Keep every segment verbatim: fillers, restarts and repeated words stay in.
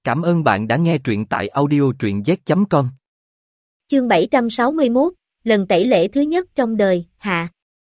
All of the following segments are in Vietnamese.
Cảm ơn bạn đã nghe truyện tại audio truyện z chấm com. Chương bảy trăm sáu mươi mốt, lần tẩy lễ thứ nhất trong đời, hạ.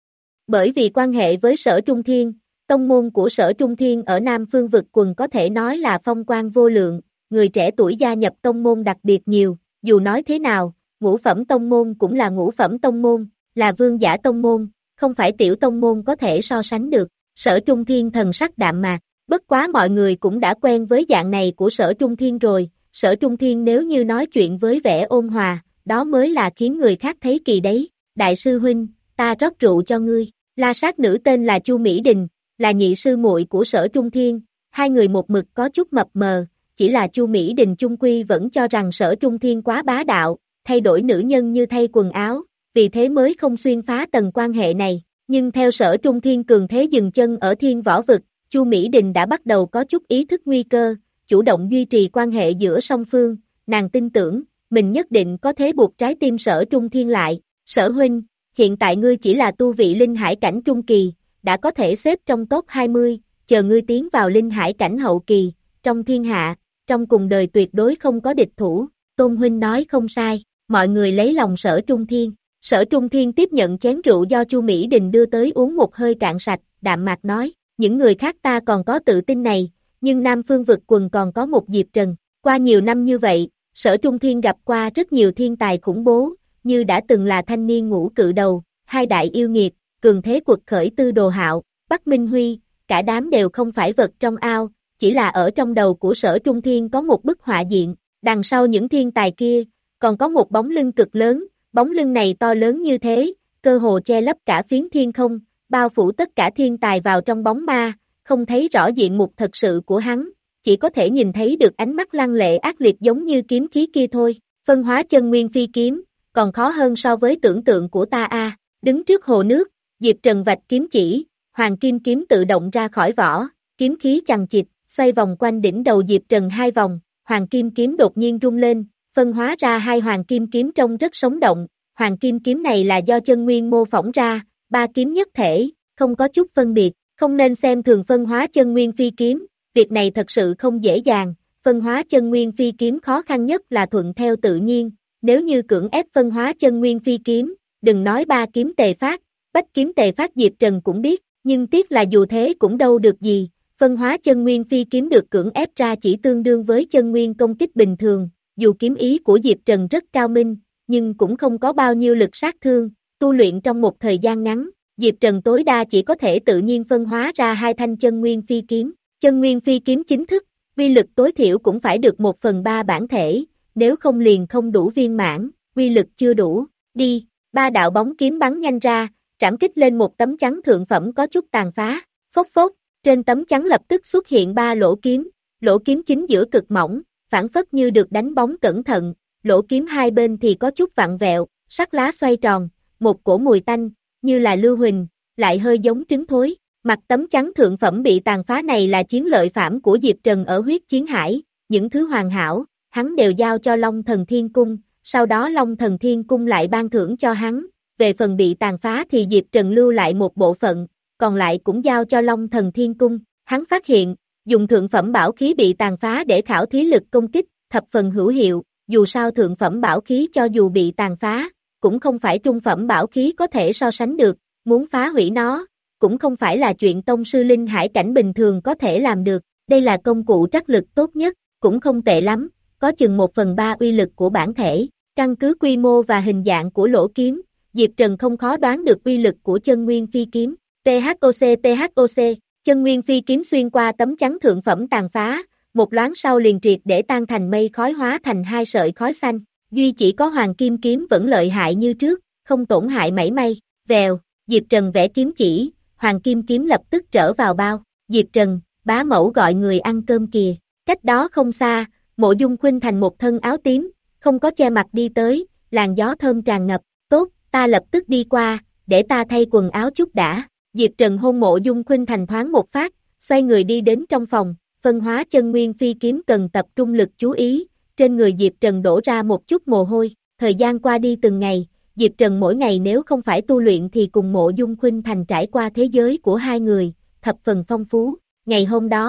Bởi vì quan hệ với Sở Trung Thiên, tông môn của Sở Trung Thiên ở Nam Phương vực quần có thể nói là phong quang vô lượng, người trẻ tuổi gia nhập tông môn đặc biệt nhiều, dù nói thế nào, ngũ phẩm tông môn cũng là ngũ phẩm tông môn, là vương giả tông môn, không phải tiểu tông môn có thể so sánh được. Sở Trung Thiên thần sắc đạm mạc, bất quá mọi người cũng đã quen với dạng này của Sở Trung Thiên rồi, Sở Trung Thiên nếu như nói chuyện với vẻ ôn hòa, đó mới là khiến người khác thấy kỳ đấy. Đại sư huynh, ta rót rượu cho ngươi. La sát nữ tên là Chu Mỹ Đình, là nhị sư muội của Sở Trung Thiên, hai người một mực có chút mập mờ, chỉ là Chu Mỹ Đình chung quy vẫn cho rằng Sở Trung Thiên quá bá đạo, thay đổi nữ nhân như thay quần áo, vì thế mới không xuyên phá tầng quan hệ này, nhưng theo Sở Trung Thiên cường thế dừng chân ở Thiên Võ Vực, Chu Mỹ Đình đã bắt đầu có chút ý thức nguy cơ, chủ động duy trì quan hệ giữa song phương, nàng tin tưởng, mình nhất định có thể buộc trái tim Sở Trung Thiên lại. Sở huynh, hiện tại ngươi chỉ là tu vị linh hải cảnh trung kỳ, đã có thể xếp trong top hai mươi, chờ ngươi tiến vào linh hải cảnh hậu kỳ, trong thiên hạ, trong cùng đời tuyệt đối không có địch thủ. Tôn huynh nói không sai, mọi người lấy lòng Sở Trung Thiên. Sở Trung Thiên tiếp nhận chén rượu do Chu Mỹ Đình đưa tới uống một hơi cạn sạch, đạm mạc nói, những người khác ta còn có tự tin này, nhưng Nam Phương vực quần còn có một Diệp Trần. Qua nhiều năm như vậy, Sở Trung Thiên gặp qua rất nhiều thiên tài khủng bố, như đã từng là thanh niên ngũ cự đầu, hai đại yêu nghiệt, cường thế quật khởi Tư Đồ Hạo, Bắc Minh Huy, cả đám đều không phải vật trong ao, chỉ là ở trong đầu của Sở Trung Thiên có một bức họa diện, đằng sau những thiên tài kia, còn có một bóng lưng cực lớn, bóng lưng này to lớn như thế, cơ hồ che lấp cả phiến thiên không, bao phủ tất cả thiên tài vào trong bóng ma, không thấy rõ diện mục thật sự của hắn, chỉ có thể nhìn thấy được ánh mắt lăng lệ ác liệt giống như kiếm khí kia thôi. Phân hóa chân nguyên phi kiếm, còn khó hơn so với tưởng tượng của ta a. À. Đứng trước hồ nước, Diệp Trần vạch kiếm chỉ, hoàng kim kiếm tự động ra khỏi vỏ, kiếm khí chằng chịt, xoay vòng quanh đỉnh đầu Diệp Trần hai vòng, hoàng kim kiếm đột nhiên rung lên, phân hóa ra hai hoàng kim kiếm trông rất sống động, hoàng kim kiếm này là do chân nguyên mô phỏng ra, ba kiếm nhất thể, không có chút phân biệt, không nên xem thường phân hóa chân nguyên phi kiếm, việc này thật sự không dễ dàng, phân hóa chân nguyên phi kiếm khó khăn nhất là thuận theo tự nhiên, nếu như cưỡng ép phân hóa chân nguyên phi kiếm, đừng nói ba kiếm tề phát, bách kiếm tề phát Diệp Trần cũng biết, nhưng tiếc là dù thế cũng đâu được gì, phân hóa chân nguyên phi kiếm được cưỡng ép ra chỉ tương đương với chân nguyên công kích bình thường, dù kiếm ý của Diệp Trần rất cao minh, nhưng cũng không có bao nhiêu lực sát thương, tu luyện trong một thời gian ngắn, Diệp Trần tối đa chỉ có thể tự nhiên phân hóa ra hai thanh chân nguyên phi kiếm, chân nguyên phi kiếm chính thức, uy lực tối thiểu cũng phải được một phần ba bản thể, nếu không liền không đủ viên mãn, uy lực chưa đủ, đi, ba đạo bóng kiếm bắn nhanh ra, trảm kích lên một tấm chắn thượng phẩm có chút tàn phá, phốc phốc, trên tấm chắn lập tức xuất hiện ba lỗ kiếm, lỗ kiếm chính giữa cực mỏng, phản phất như được đánh bóng cẩn thận, lỗ kiếm hai bên thì có chút vặn vẹo, sắc lá xoay tròn, một cổ mùi tanh, như là lưu huỳnh, lại hơi giống trứng thối. Mặt tấm chắn thượng phẩm bị tàn phá này là chiến lợi phẩm của Diệp Trần ở huyết chiến hải, những thứ hoàn hảo, hắn đều giao cho Long Thần Thiên Cung, sau đó Long Thần Thiên Cung lại ban thưởng cho hắn, về phần bị tàn phá thì Diệp Trần lưu lại một bộ phận, còn lại cũng giao cho Long Thần Thiên Cung, hắn phát hiện, dùng thượng phẩm bảo khí bị tàn phá để khảo thí lực công kích, thập phần hữu hiệu, dù sao thượng phẩm bảo khí cho dù bị tàn phá, cũng không phải trung phẩm bảo khí có thể so sánh được, muốn phá hủy nó, cũng không phải là chuyện tông sư linh hải cảnh bình thường có thể làm được, đây là công cụ trắc lực tốt nhất, cũng không tệ lắm, có chừng một phần ba uy lực của bản thể, căn cứ quy mô và hình dạng của lỗ kiếm, Diệp Trần không khó đoán được uy lực của chân nguyên phi kiếm, tê hát o xê tê hát o xê, chân nguyên phi kiếm xuyên qua tấm chắn thượng phẩm tàn phá, một loáng sau liền triệt để tan thành mây khói hóa thành hai sợi khói xanh, duy chỉ có hoàng kim kiếm vẫn lợi hại như trước, không tổn hại mảy may, vèo, Diệp Trần vẽ kiếm chỉ, hoàng kim kiếm lập tức trở vào bao, Diệp Trần, bá mẫu gọi người ăn cơm kìa, cách đó không xa, Mộ Dung Khuynh thành một thân áo tím, không có che mặt đi tới, làn gió thơm tràn ngập, tốt, ta lập tức đi qua, để ta thay quần áo chút đã, Diệp Trần hôn Mộ Dung Khuynh thành thoáng một phát, xoay người đi đến trong phòng, phân hóa chân nguyên phi kiếm cần tập trung lực chú ý, trên người Diệp Trần đổ ra một chút mồ hôi, thời gian qua đi từng ngày, Diệp Trần mỗi ngày nếu không phải tu luyện thì cùng Mộ Dung Khuynh thành trải qua thế giới của hai người, thập phần phong phú, ngày hôm đó,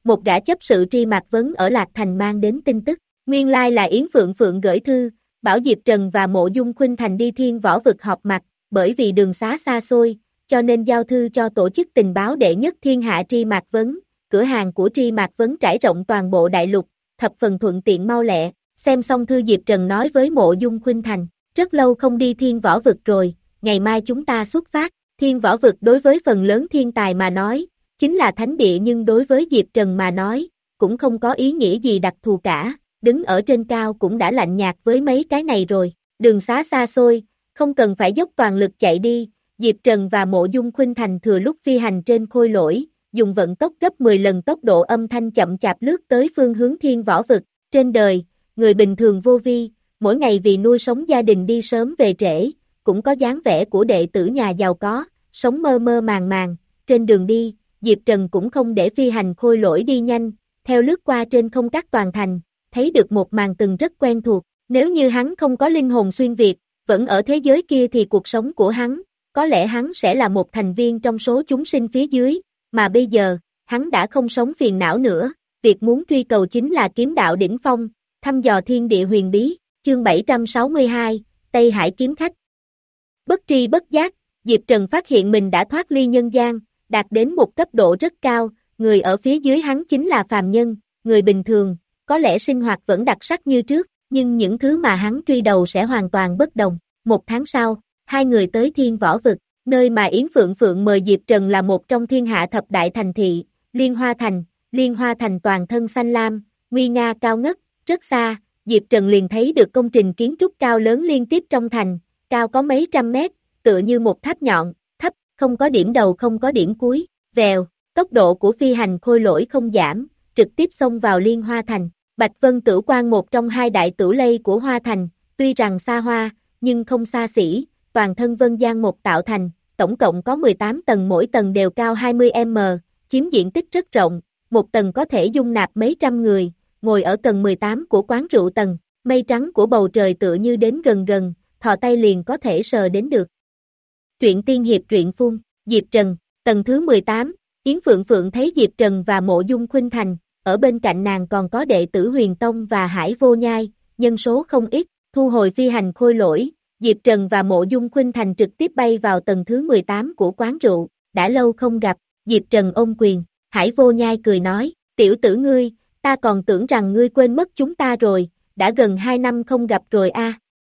một gã chấp sự tri Mạc Vấn ở Lạc Thành mang đến tin tức, nguyên lai là Yến Phượng Phượng gửi thư, bảo Diệp Trần và Mộ Dung Khuynh Thành đi thiên võ vực họp mặt, bởi vì đường xá xa xôi, cho nên giao thư cho tổ chức tình báo đệ nhất thiên hạ tri Mạc Vấn, cửa hàng của tri Mạc Vấn trải rộng toàn bộ đại lục, thập phần thuận tiện mau lẹ, xem xong thư Diệp Trần nói với Mộ Dung Khuynh Thành, rất lâu không đi thiên võ vực rồi, ngày mai chúng ta xuất phát, thiên võ vực đối với phần lớn thiên tài mà nói, chính là thánh địa nhưng đối với Diệp Trần mà nói, cũng không có ý nghĩa gì đặc thù cả, đứng ở trên cao cũng đã lạnh nhạt với mấy cái này rồi, đường xá xa xôi, không cần phải dốc toàn lực chạy đi, Diệp Trần và Mộ Dung Khuynh Thành thừa lúc phi hành trên khôi lỗi, dùng vận tốc gấp mười lần tốc độ âm thanh chậm chạp lướt tới phương hướng thiên võ vực, trên đời, người bình thường vô vi, mỗi ngày vì nuôi sống gia đình đi sớm về trễ, cũng có dáng vẻ của đệ tử nhà giàu có, sống mơ mơ màng màng, trên đường đi, Diệp Trần cũng không để phi hành khôi lỗi đi nhanh, theo lướt qua trên không các toàn thành, thấy được một màn từng rất quen thuộc, nếu như hắn không có linh hồn xuyên việt, vẫn ở thế giới kia thì cuộc sống của hắn, có lẽ hắn sẽ là một thành viên trong số chúng sinh phía dưới, mà bây giờ, hắn đã không sống phiền não nữa, việc muốn truy cầu chính là kiếm đạo đỉnh phong, thăm dò thiên địa huyền bí, chương bảy trăm sáu mươi hai, Tây Hải kiếm khách. Bất tri bất giác, Diệp Trần phát hiện mình đã thoát ly nhân gian, đạt đến một cấp độ rất cao, người ở phía dưới hắn chính là phàm nhân, người bình thường, có lẽ sinh hoạt vẫn đặc sắc như trước, nhưng những thứ mà hắn truy đầu sẽ hoàn toàn bất đồng. Một tháng sau, hai người tới thiên võ vực, nơi mà Yến Phượng Phượng mời Diệp Trần là một trong thiên hạ thập đại thành thị, Liên Hoa Thành, Liên Hoa Thành toàn thân xanh lam, nguy nga cao ngất, rất xa, Diệp Trần liền thấy được công trình kiến trúc cao lớn liên tiếp trong thành, cao có mấy trăm mét, tựa như một tháp nhọn, thấp, không có điểm đầu không có điểm cuối, vèo, tốc độ của phi hành khôi lỗi không giảm, trực tiếp xông vào Liên Hoa Thành. Bạch Vân Tửu Quan một trong hai đại tửu lây của Hoa Thành, tuy rằng xa hoa, nhưng không xa xỉ, toàn thân Vân Giang một tạo thành, tổng cộng có mười tám tầng mỗi tầng đều cao hai mươi mét, chiếm diện tích rất rộng, một tầng có thể dung nạp mấy trăm người, ngồi ở tầng mười tám của quán rượu tầng, mây trắng của bầu trời tựa như đến gần gần, thò tay liền có thể sờ đến được. Truyện tiên hiệp truyện phun, Diệp Trần, tầng thứ mười tám, Yến Phượng Phượng thấy Diệp Trần và Mộ Dung Khuynh Thành, ở bên cạnh nàng còn có đệ tử Huyền Tông và Hải Vô Nhai, nhân số không ít, thu hồi phi hành khôi lỗi, Diệp Trần và Mộ Dung Khuynh Thành trực tiếp bay vào tầng thứ mười tám của quán rượu, đã lâu không gặp, Diệp Trần ôm quyền, Hải Vô Nhai cười nói, tiểu tử ngươi, ta còn tưởng rằng ngươi quên mất chúng ta rồi, đã gần hai năm không gặp rồi a.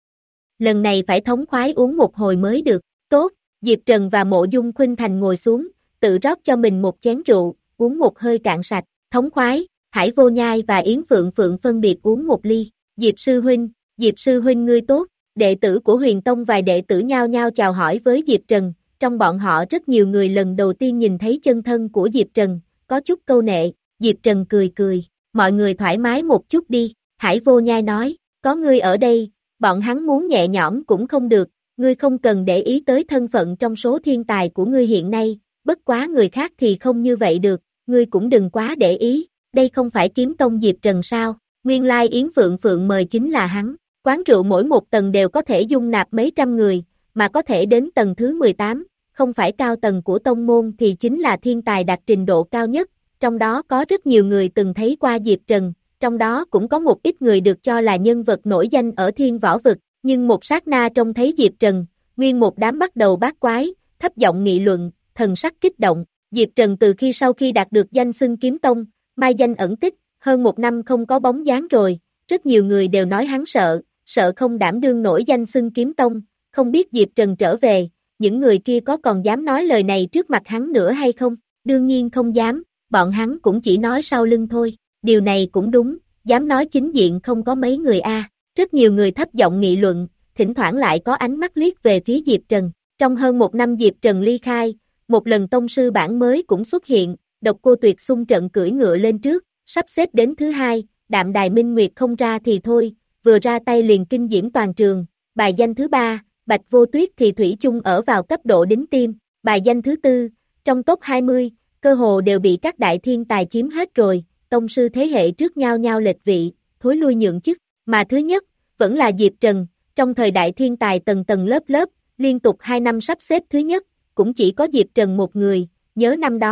Lần này phải thống khoái uống một hồi mới được, tốt, Diệp Trần và Mộ Dung Khuynh Thành ngồi xuống, tự rót cho mình một chén rượu, uống một hơi cạn sạch, thống khoái, Hải Vô Nhai và Yến Phượng Phượng phân biệt uống một ly, Diệp Sư Huynh, Diệp Sư Huynh ngươi tốt, đệ tử của Huyền Tông vài đệ tử nhao nhao chào hỏi với Diệp Trần, trong bọn họ rất nhiều người lần đầu tiên nhìn thấy chân thân của Diệp Trần, có chút câu nệ, Diệp Trần cười cười, mọi người thoải mái một chút đi, Hải Vô Nhai nói, có ngươi ở đây, bọn hắn muốn nhẹ nhõm cũng không được, ngươi không cần để ý tới thân phận trong số thiên tài của ngươi hiện nay, bất quá người khác thì không như vậy được, ngươi cũng đừng quá để ý, đây không phải kiếm tông Diệp Trần sao, nguyên lai Yến Phượng Phượng mời chính là hắn, quán rượu mỗi một tầng đều có thể dung nạp mấy trăm người, mà có thể đến tầng thứ mười tám, không phải cao tầng của tông môn thì chính là thiên tài đạt trình độ cao nhất, trong đó có rất nhiều người từng thấy qua Diệp Trần, trong đó cũng có một ít người được cho là nhân vật nổi danh ở thiên võ vực, nhưng một sát na trông thấy Diệp Trần, nguyên một đám bắt đầu bát quái, thấp giọng nghị luận, thần sắc kích động, Diệp Trần từ khi sau khi đạt được danh xưng kiếm tông, mai danh ẩn tích, hơn một năm không có bóng dáng rồi, rất nhiều người đều nói hắn sợ, sợ không đảm đương nổi danh xưng kiếm tông, không biết Diệp Trần trở về, những người kia có còn dám nói lời này trước mặt hắn nữa hay không, đương nhiên không dám, bọn hắn cũng chỉ nói sau lưng thôi, điều này cũng đúng, dám nói chính diện không có mấy người a. Rất nhiều người thấp giọng nghị luận, thỉnh thoảng lại có ánh mắt liếc về phía Diệp Trần, trong hơn một năm Diệp Trần ly khai, một lần tông sư bản mới cũng xuất hiện, Độc Cô Tuyệt xung trận cưỡi ngựa lên trước, sắp xếp đến thứ hai, Đạm Đài Minh Nguyệt không ra thì thôi, vừa ra tay liền kinh diễm toàn trường, bài danh thứ ba, Bạch Vô Tuyết thì thủy chung ở vào cấp độ đính tim, bài danh thứ tư, trong top hai mươi, cơ hồ đều bị các đại thiên tài chiếm hết rồi, tông sư thế hệ trước nhau nhau lệch vị, thối lui nhượng chức, mà thứ nhất, vẫn là Diệp Trần, trong thời đại thiên tài tầng tầng lớp lớp, liên tục hai năm sắp xếp thứ nhất, cũng chỉ có Diệp Trần một người, nhớ năm đó,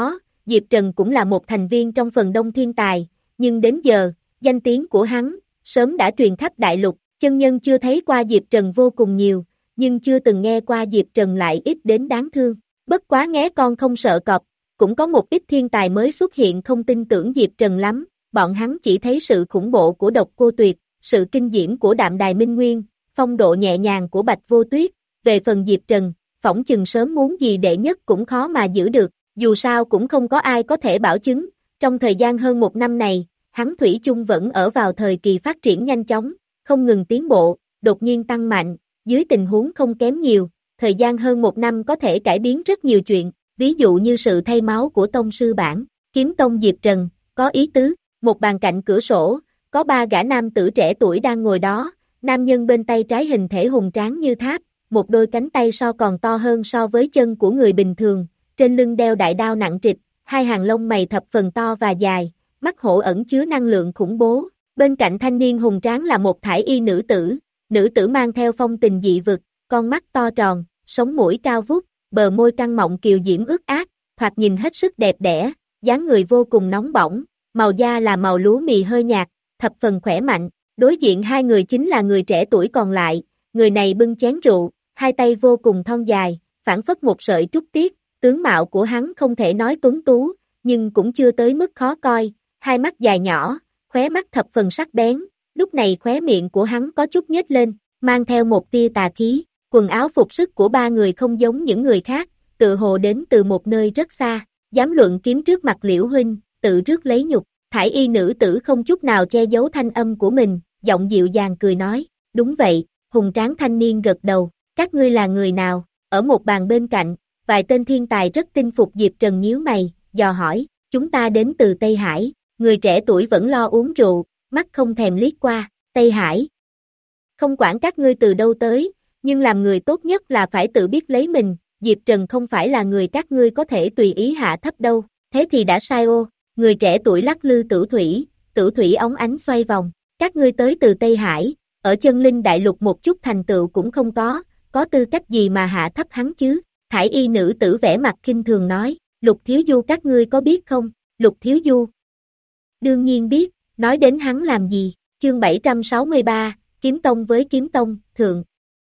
Diệp Trần cũng là một thành viên trong phần đông thiên tài, nhưng đến giờ, danh tiếng của hắn, sớm đã truyền khắp đại lục, chân nhân chưa thấy qua Diệp Trần vô cùng nhiều, nhưng chưa từng nghe qua Diệp Trần lại ít đến đáng thương. Bất quá nghé con không sợ cọp, cũng có một ít thiên tài mới xuất hiện không tin tưởng Diệp Trần lắm, bọn hắn chỉ thấy sự khủng bộ của Độc Cô Tuyệt, sự kinh diễm của Đạm Đài Minh Nguyên, phong độ nhẹ nhàng của Bạch Vô Tuyết, về phần Diệp Trần, phỏng chừng sớm muốn gì đệ nhất cũng khó mà giữ được, dù sao cũng không có ai có thể bảo chứng, trong thời gian hơn một năm này, hắn thủy chung vẫn ở vào thời kỳ phát triển nhanh chóng, không ngừng tiến bộ, đột nhiên tăng mạnh, dưới tình huống không kém nhiều, thời gian hơn một năm có thể cải biến rất nhiều chuyện, ví dụ như sự thay máu của tông sư bản, Kiếm Tông Diệp Trần, có ý tứ, một bàn cạnh cửa sổ, có ba gã nam tử trẻ tuổi đang ngồi đó, nam nhân bên tay trái hình thể hùng tráng như tháp, một đôi cánh tay so còn to hơn so với chân của người bình thường, trên lưng đeo đại đao nặng trịch, hai hàng lông mày thập phần to và dài, mắt hổ ẩn chứa năng lượng khủng bố, bên cạnh thanh niên hùng tráng là một thải y nữ tử, nữ tử mang theo phong tình dị vực, con mắt to tròn, sống mũi cao vút, bờ môi căng mọng kiều diễm ướt át, thoạt nhìn hết sức đẹp đẽ, dáng người vô cùng nóng bỏng, màu da là màu lúa mì hơi nhạt, thập phần khỏe mạnh, đối diện hai người chính là người trẻ tuổi còn lại, người này bưng chén rượu, hai tay vô cùng thon dài, phảng phất một sợi trúc tiết, tướng mạo của hắn không thể nói tuấn tú, nhưng cũng chưa tới mức khó coi, hai mắt dài nhỏ, khóe mắt thập phần sắc bén, lúc này khóe miệng của hắn có chút nhếch lên, mang theo một tia tà khí, quần áo phục sức của ba người không giống những người khác, tự hồ đến từ một nơi rất xa, dám luận kiếm trước mặt Liễu huynh, tự rước lấy nhục, thải y nữ tử không chút nào che giấu thanh âm của mình, giọng dịu dàng cười nói, đúng vậy, hùng tráng thanh niên gật đầu, các ngươi là người nào, ở một bàn bên cạnh, vài tên thiên tài rất tin phục Diệp Trần nhíu mày, dò hỏi, chúng ta đến từ Tây Hải, người trẻ tuổi vẫn lo uống rượu, mắt không thèm liếc qua, Tây Hải. Không quản các ngươi từ đâu tới, nhưng làm người tốt nhất là phải tự biết lấy mình, Diệp Trần không phải là người các ngươi có thể tùy ý hạ thấp đâu, thế thì đã sai ô, người trẻ tuổi lắc lư tử thủy, tử thủy óng ánh xoay vòng, các ngươi tới từ Tây Hải, ở chân linh đại lục một chút thành tựu cũng không có, có tư cách gì mà hạ thấp hắn chứ, thải y nữ tử vẻ mặt khinh thường nói, Lục Thiếu Du các ngươi có biết không, Lục Thiếu Du. Đương nhiên biết, nói đến hắn làm gì, chương bảy trăm sáu mươi ba, Kiếm Tông với Kiếm Tông, thượng.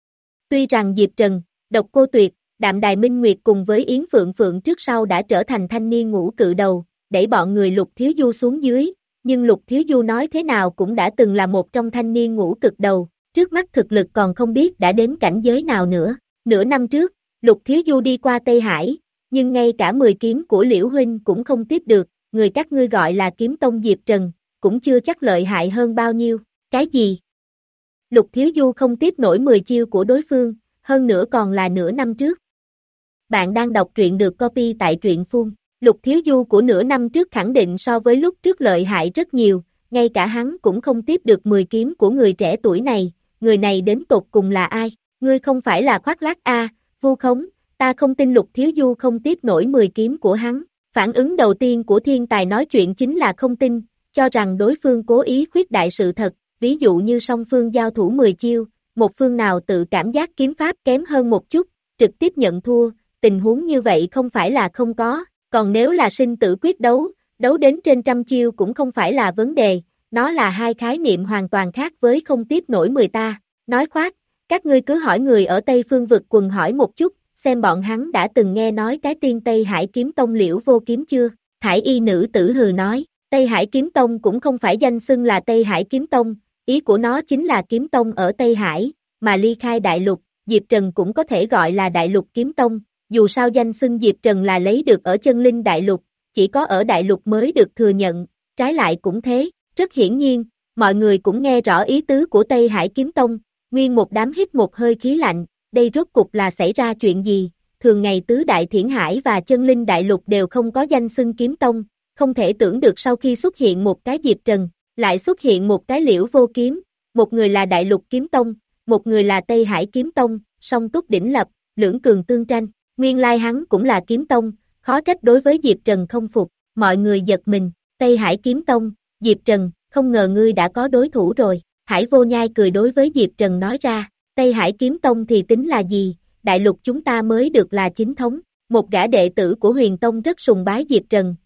Tuy rằng Diệp Trần, Độc Cô Tuyệt, Đạm Đài Minh Nguyệt cùng với Yến Phượng Phượng trước sau đã trở thành thanh niên ngũ cự đầu, đẩy bọn người Lục Thiếu Du xuống dưới, nhưng Lục Thiếu Du nói thế nào cũng đã từng là một trong thanh niên ngũ cực đầu, trước mắt thực lực còn không biết đã đến cảnh giới nào nữa. Nửa năm trước, Lục Thiếu Du đi qua Tây Hải, nhưng ngay cả mười kiếm của Liễu huynh cũng không tiếp được, người các ngươi gọi là Kiếm Tông Diệp Trần, cũng chưa chắc lợi hại hơn bao nhiêu, cái gì? Lục Thiếu Du không tiếp nổi mười chiêu của đối phương, hơn nữa còn là nửa năm trước. Bạn đang đọc truyện được copy tại truyện phun. Lục Thiếu Du của nửa năm trước khẳng định so với lúc trước lợi hại rất nhiều, ngay cả hắn cũng không tiếp được mười kiếm của người trẻ tuổi này, người này đến tột cùng là ai? Ngươi không phải là khoác lác a, vu khống, ta không tin Lục Thiếu Du không tiếp nổi mười kiếm của hắn. Phản ứng đầu tiên của thiên tài nói chuyện chính là không tin, cho rằng đối phương cố ý khuyết đại sự thật, ví dụ như song phương giao thủ mười chiêu, một phương nào tự cảm giác kiếm pháp kém hơn một chút, trực tiếp nhận thua, tình huống như vậy không phải là không có, còn nếu là sinh tử quyết đấu, đấu đến trên trăm chiêu cũng không phải là vấn đề, nó là hai khái niệm hoàn toàn khác với không tiếp nổi mười ta, nói khoác, các ngươi cứ hỏi người ở Tây Phương vực quần hỏi một chút, xem bọn hắn đã từng nghe nói cái tiên Tây Hải Kiếm Tông Liễu Vô Kiếm chưa, thải y nữ tử hừ nói, Tây Hải Kiếm Tông cũng không phải danh xưng là Tây Hải Kiếm Tông, ý của nó chính là Kiếm Tông ở Tây Hải, mà ly khai đại lục, Diệp Trần cũng có thể gọi là Đại Lục Kiếm Tông, dù sao danh xưng Diệp Trần là lấy được ở chân linh đại lục, chỉ có ở đại lục mới được thừa nhận, trái lại cũng thế, rất hiển nhiên, mọi người cũng nghe rõ ý tứ của Tây Hải Kiếm Tông, nguyên một đám hít một hơi khí lạnh, đây rốt cục là xảy ra chuyện gì, thường ngày tứ đại thiển hải và chân linh đại lục đều không có danh xưng Kiếm Tông, không thể tưởng được sau khi xuất hiện một cái Diệp Trần, lại xuất hiện một cái Liễu Vô Kiếm, một người là Đại Lục Kiếm Tông, một người là Tây Hải Kiếm Tông, song túc đỉnh lập, lưỡng cường tương tranh, nguyên lai hắn cũng là Kiếm Tông, khó trách đối với Diệp Trần không phục, mọi người giật mình, Tây Hải Kiếm Tông, Diệp Trần, không ngờ ngươi đã có đối thủ rồi, Hải Vô Nhai cười đối với Diệp Trần nói ra, Tây Hải Kiếm Tông thì tính là gì, đại lục chúng ta mới được là chính thống, một gã đệ tử của Huyền Tông rất sùng bái Diệp Trần,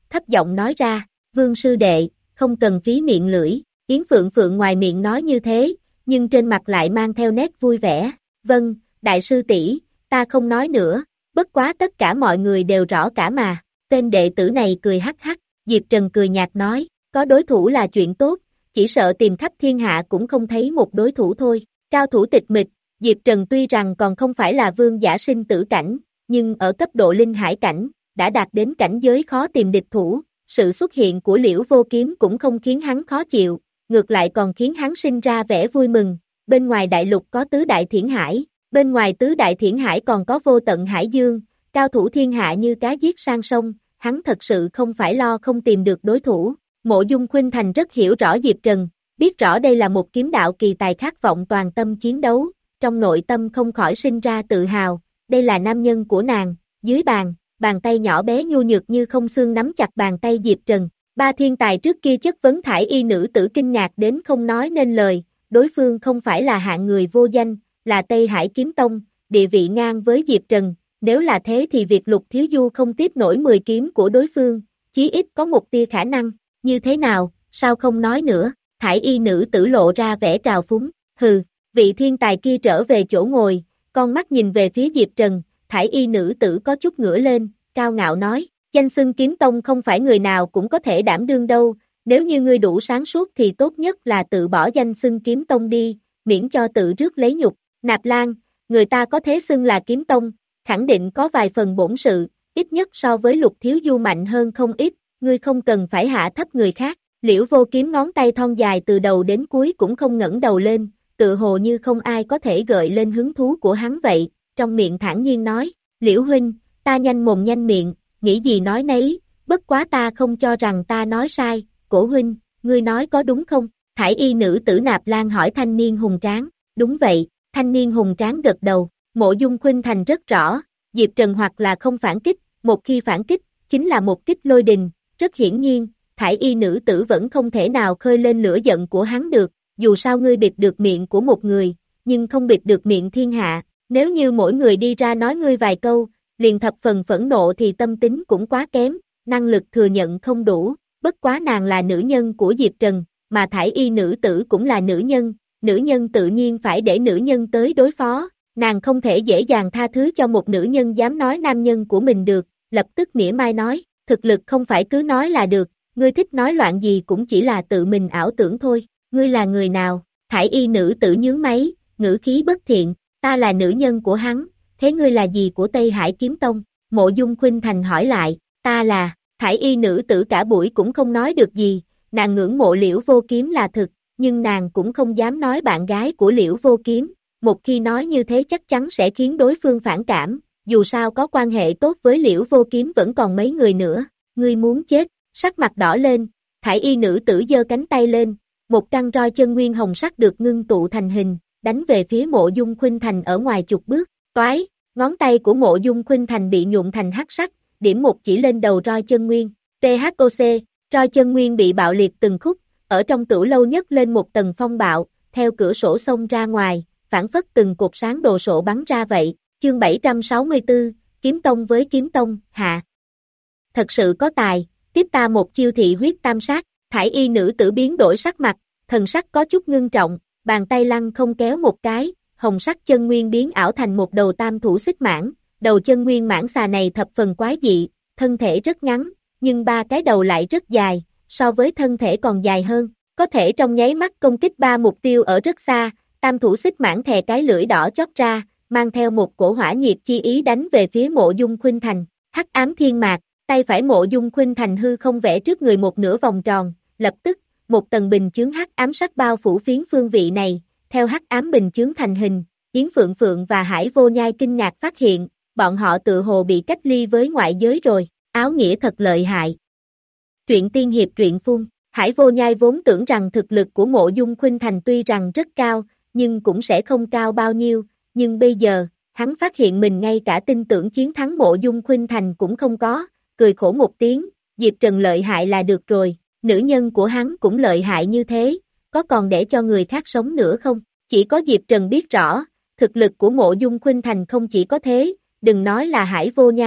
thấp giọng nói ra, Vương sư đệ, không cần phí miệng lưỡi, Yến Phượng Phượng ngoài miệng nói như thế, nhưng trên mặt lại mang theo nét vui vẻ, vâng, đại sư tỷ, ta không nói nữa, bất quá tất cả mọi người đều rõ cả mà, tên đệ tử này cười hắc hắc, Diệp Trần cười nhạt nói, có đối thủ là chuyện tốt, chỉ sợ tìm khắp thiên hạ cũng không thấy một đối thủ thôi, cao thủ tịch mịch, Diệp Trần tuy rằng còn không phải là vương giả sinh tử cảnh, nhưng ở cấp độ linh hải cảnh, đã đạt đến cảnh giới khó tìm địch thủ, sự xuất hiện của Liễu Vô Kiếm cũng không khiến hắn khó chịu, ngược lại còn khiến hắn sinh ra vẻ vui mừng, bên ngoài đại lục có tứ đại thiển hải, bên ngoài tứ đại thiển hải còn có vô tận hải dương, cao thủ thiên hạ như cá giết sang sông, hắn thật sự không phải lo không tìm được đối thủ. Mộ Dung Khuynh Thành rất hiểu rõ Diệp Trần, biết rõ đây là một kiếm đạo kỳ tài khát vọng toàn tâm chiến đấu, trong nội tâm không khỏi sinh ra tự hào, đây là nam nhân của nàng, dưới bàn, bàn tay nhỏ bé nhu nhược như không xương nắm chặt bàn tay Diệp Trần. Ba thiên tài trước kia chất vấn thải y nữ tử kinh ngạc đến không nói nên lời, đối phương không phải là hạng người vô danh, là Tây Hải Kiếm Tông, địa vị ngang với Diệp Trần, nếu là thế thì việc Lục Thiếu Du không tiếp nổi mười kiếm của đối phương, chí ít có một tia khả năng, như thế nào, sao không nói nữa, thải y nữ tử lộ ra vẻ trào phúng, hừ, vị thiên tài kia trở về chỗ ngồi, con mắt nhìn về phía Diệp Trần, thải y nữ tử có chút ngửa lên, cao ngạo nói, danh xưng Kiếm Tông không phải người nào cũng có thể đảm đương đâu, nếu như ngươi đủ sáng suốt thì tốt nhất là tự bỏ danh xưng Kiếm Tông đi, miễn cho tự rước lấy nhục, Nạp Lan, người ta có thế xưng là Kiếm Tông, khẳng định có vài phần bổn sự, ít nhất so với Lục Thiếu Du mạnh hơn không ít, ngươi không cần phải hạ thấp người khác, Liễu Vô Kiếm ngón tay thon dài từ đầu đến cuối cũng không ngẩng đầu lên, tự hồ như không ai có thể gợi lên hứng thú của hắn vậy, trong miệng thản nhiên nói, Liễu huynh, ta nhanh mồm nhanh miệng, nghĩ gì nói nấy, bất quá ta không cho rằng ta nói sai, Cổ huynh, ngươi nói có đúng không? Thải y nữ tử Nạp Lan hỏi thanh niên hùng tráng, đúng vậy, thanh niên hùng tráng gật đầu, Mộ Dung Khuynh Thành rất rõ, Diệp Trần hoặc là không phản kích, một khi phản kích, chính là một kích lôi đình, rất hiển nhiên, thải y nữ tử vẫn không thể nào khơi lên lửa giận của hắn được, dù sao ngươi bịt được miệng của một người, nhưng không bịt được miệng thiên hạ, nếu như mỗi người đi ra nói ngươi vài câu, liền thập phần phẫn nộ thì tâm tính cũng quá kém, năng lực thừa nhận không đủ, bất quá nàng là nữ nhân của Diệp Trần, mà thải y nữ tử cũng là nữ nhân, nữ nhân tự nhiên phải để nữ nhân tới đối phó, nàng không thể dễ dàng tha thứ cho một nữ nhân dám nói nam nhân của mình được, lập tức mỉa mai nói, thực lực không phải cứ nói là được, ngươi thích nói loạn gì cũng chỉ là tự mình ảo tưởng thôi, ngươi là người nào, thải y nữ tử nhướng máy, ngữ khí bất thiện, ta là nữ nhân của hắn, thế ngươi là gì của Tây Hải Kiếm Tông, Mộ Dung Khuynh Thành hỏi lại, ta là, thải y nữ tử cả buổi cũng không nói được gì, nàng ngưỡng mộ Liễu Vô Kiếm là thực, nhưng nàng cũng không dám nói bạn gái của Liễu Vô Kiếm, một khi nói như thế chắc chắn sẽ khiến đối phương phản cảm, dù sao có quan hệ tốt với Liễu Vô Kiếm vẫn còn mấy người nữa, ngươi muốn chết, sắc mặt đỏ lên, thải y nữ tử giơ cánh tay lên, một căn roi chân nguyên hồng sắc được ngưng tụ thành hình, đánh về phía Mộ Dung Khuynh Thành ở ngoài chục bước, toái, ngón tay của Mộ Dung Khuynh Thành bị nhuộm thành hắc sắc, điểm một chỉ lên đầu roi chân nguyên, tê hát o xê, roi chân nguyên bị bạo liệt từng khúc, ở trong tửu lâu nhất lên một tầng phong bạo, theo cửa sổ xông ra ngoài, phản phất từng cột sáng đồ sộ bắn ra vậy, chương bảy trăm sáu mươi tư, Kiếm Tông với Kiếm Tông, hạ. Thật sự có tài, tiếp ta một chiêu thị huyết tam sát, thải y nữ tử biến đổi sắc mặt, thần sắc có chút ngưng trọng, bàn tay lăng không kéo một cái, hồng sắc chân nguyên biến ảo thành một đầu tam thủ xích mãng, đầu chân nguyên mãng xà này thập phần quái dị, thân thể rất ngắn, nhưng ba cái đầu lại rất dài, so với thân thể còn dài hơn, có thể trong nháy mắt công kích ba mục tiêu ở rất xa, tam thủ xích mãng thè cái lưỡi đỏ chót ra, mang theo một cổ hỏa nhiệt chi ý đánh về phía Mộ Dung Khuynh Thành, hắc ám thiên mạc, tay phải Mộ Dung Khuynh Thành hư không vẽ trước người một nửa vòng tròn, lập tức, một tầng bình chướng hắc ám sắc bao phủ phiến phương vị này, theo hắc ám bình chướng thành hình, Yến Phượng Phượng và Hải Vô Nhai kinh ngạc phát hiện, bọn họ tự hồ bị cách ly với ngoại giới rồi, áo nghĩa thật lợi hại. Truyện tiên hiệp truyện phun, Hải Vô Nhai vốn tưởng rằng thực lực của Mộ Dung Khuynh Thành tuy rằng rất cao, nhưng cũng sẽ không cao bao nhiêu, nhưng bây giờ, hắn phát hiện mình ngay cả tin tưởng chiến thắng Mộ Dung Khuynh Thành cũng không có, cười khổ một tiếng, Diệp Trần lợi hại là được rồi, nữ nhân của hắn cũng lợi hại như thế, có còn để cho người khác sống nữa không? Chỉ có Diệp Trần biết rõ, thực lực của Mộ Dung Khuynh Thành không chỉ có thế, đừng nói là Hải Vô Nhai,